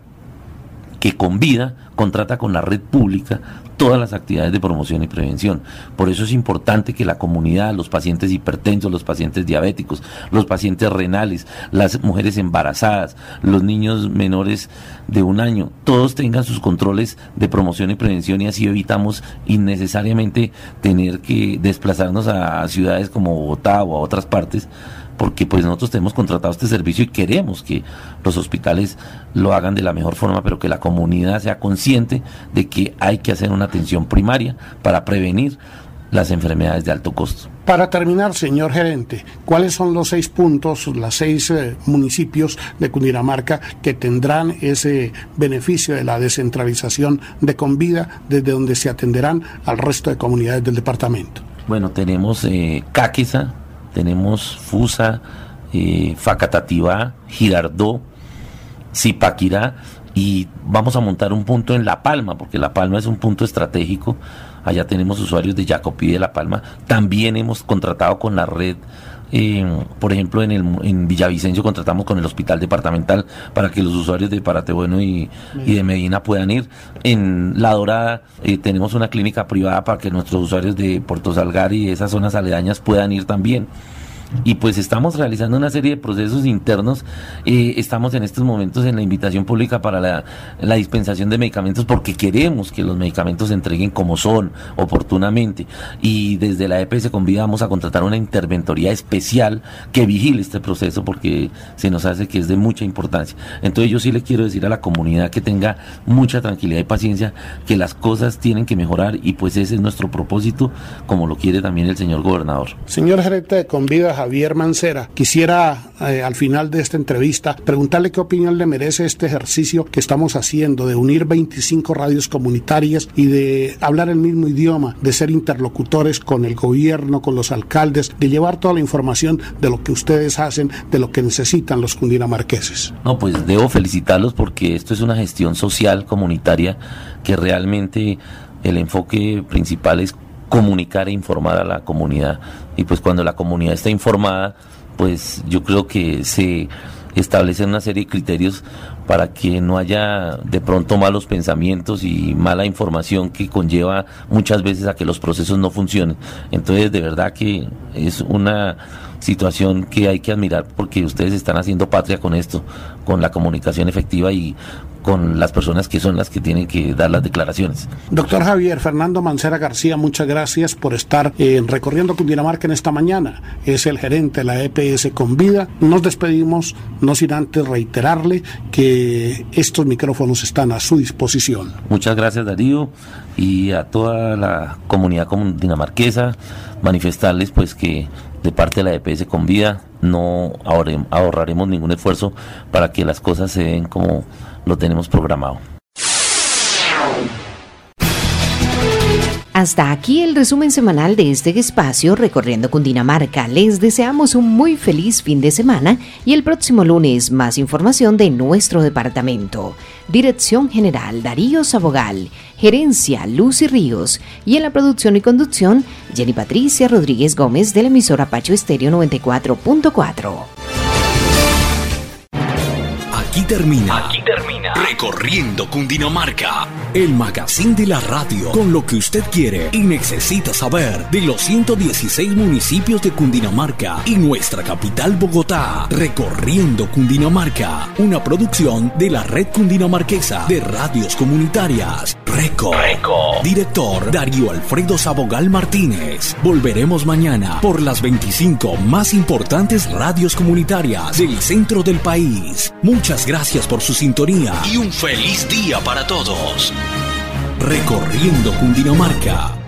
que Convida contrata con la red pública todas las actividades de promoción y prevención. Por eso es importante que la comunidad, los pacientes hipertensos, los pacientes diabéticos, los pacientes renales, las mujeres embarazadas, los niños menores de un año, todos tengan sus controles de promoción y prevención, y así evitamos innecesariamente tener que desplazarnos a ciudades como Bogotá o a otras partes, porque pues nosotros tenemos contratado este servicio y queremos que los hospitales lo hagan de la mejor forma, pero que la comunidad sea consciente de que hay que hacer una atención primaria para prevenir las enfermedades de alto costo. Para terminar, señor gerente, ¿cuáles son los seis puntos, los seis eh, municipios de Cundinamarca que tendrán ese beneficio de la descentralización de Convida, desde donde se atenderán al resto de comunidades del departamento? Bueno, tenemos eh, Cáqueza, tenemos Fusa, eh, Facatativá, Girardó, Zipaquirá, y vamos a montar un punto en La Palma, porque La Palma es un punto estratégico. Allá tenemos usuarios de Jacopí de La Palma. También hemos contratado con la red, eh, por ejemplo, en, el, en Villavicencio contratamos con el hospital departamental para que los usuarios de Paratebueno y, y de Medina puedan ir. En La Dorada eh, tenemos una clínica privada para que nuestros usuarios de Puerto Salgar y de esas zonas aledañas puedan ir también. Y pues estamos realizando una serie de procesos internos. Eh, estamos en estos momentos en la invitación pública para la, la dispensación de medicamentos, porque queremos que los medicamentos se entreguen como son, oportunamente, y desde la E P S Convida vamos a contratar una interventoría especial que vigile este proceso, porque se nos hace que es de mucha importancia. Entonces yo sí le quiero decir a la comunidad que tenga mucha tranquilidad y paciencia, que las cosas tienen que mejorar, y pues ese es nuestro propósito, como lo quiere también el señor gobernador. Señor gerente de Convida, Javier Mancera, quisiera eh, al final de esta entrevista preguntarle qué opinión le merece este ejercicio que estamos haciendo de unir veinticinco radios comunitarias y de hablar el mismo idioma, de ser interlocutores con el gobierno, con los alcaldes, de llevar toda la información de lo que ustedes hacen, de lo que necesitan los cundinamarqueses. No, pues debo felicitarlos porque esto es una gestión social, comunitaria, que realmente el enfoque principal es comunicar e informar a la comunidad. Y pues cuando la comunidad está informada, pues yo creo que se establecen una serie de criterios para que no haya de pronto malos pensamientos y mala información que conlleva muchas veces a que los procesos no funcionen. Entonces, de verdad que es una situación que hay que admirar porque ustedes están haciendo patria con esto, con la comunicación efectiva y con las personas que son las que tienen que dar las declaraciones. Doctor Javier Fernando Mancera García, muchas gracias por estar eh, recorriendo Cundinamarca en esta mañana. Es el gerente de la E P S Convida. Nos despedimos, no sin antes reiterarle que estos micrófonos están a su disposición. Muchas gracias, Darío, y a toda la comunidad cundinamarquesa, manifestarles pues que de parte de la E P S Convida no ahorraremos ningún esfuerzo para que las cosas se den como lo tenemos programado. Hasta aquí el resumen semanal de este espacio Recorriendo Cundinamarca. Les deseamos un muy feliz fin de semana y el próximo lunes más información de nuestro departamento. Dirección General Darío Sabogal, Gerencia Lucy Ríos y en la producción y conducción Jenny Patricia Rodríguez Gómez de la emisora Pacho Estéreo noventa y cuatro punto cuatro. Aquí termina, Aquí termina Recorriendo Cundinamarca, el magazine de la radio con lo que usted quiere y necesita saber de los ciento dieciséis municipios de Cundinamarca y nuestra capital Bogotá. Recorriendo Cundinamarca, una producción de la Red Cundinamarquesa de Radios Comunitarias. Reco. Reco. Director Darío Alfredo Sabogal Martínez. Volveremos mañana por las veinticinco más importantes radios comunitarias del centro del país. Muchas gracias por su sintonía y un feliz día para todos. Recorriendo Cundinamarca.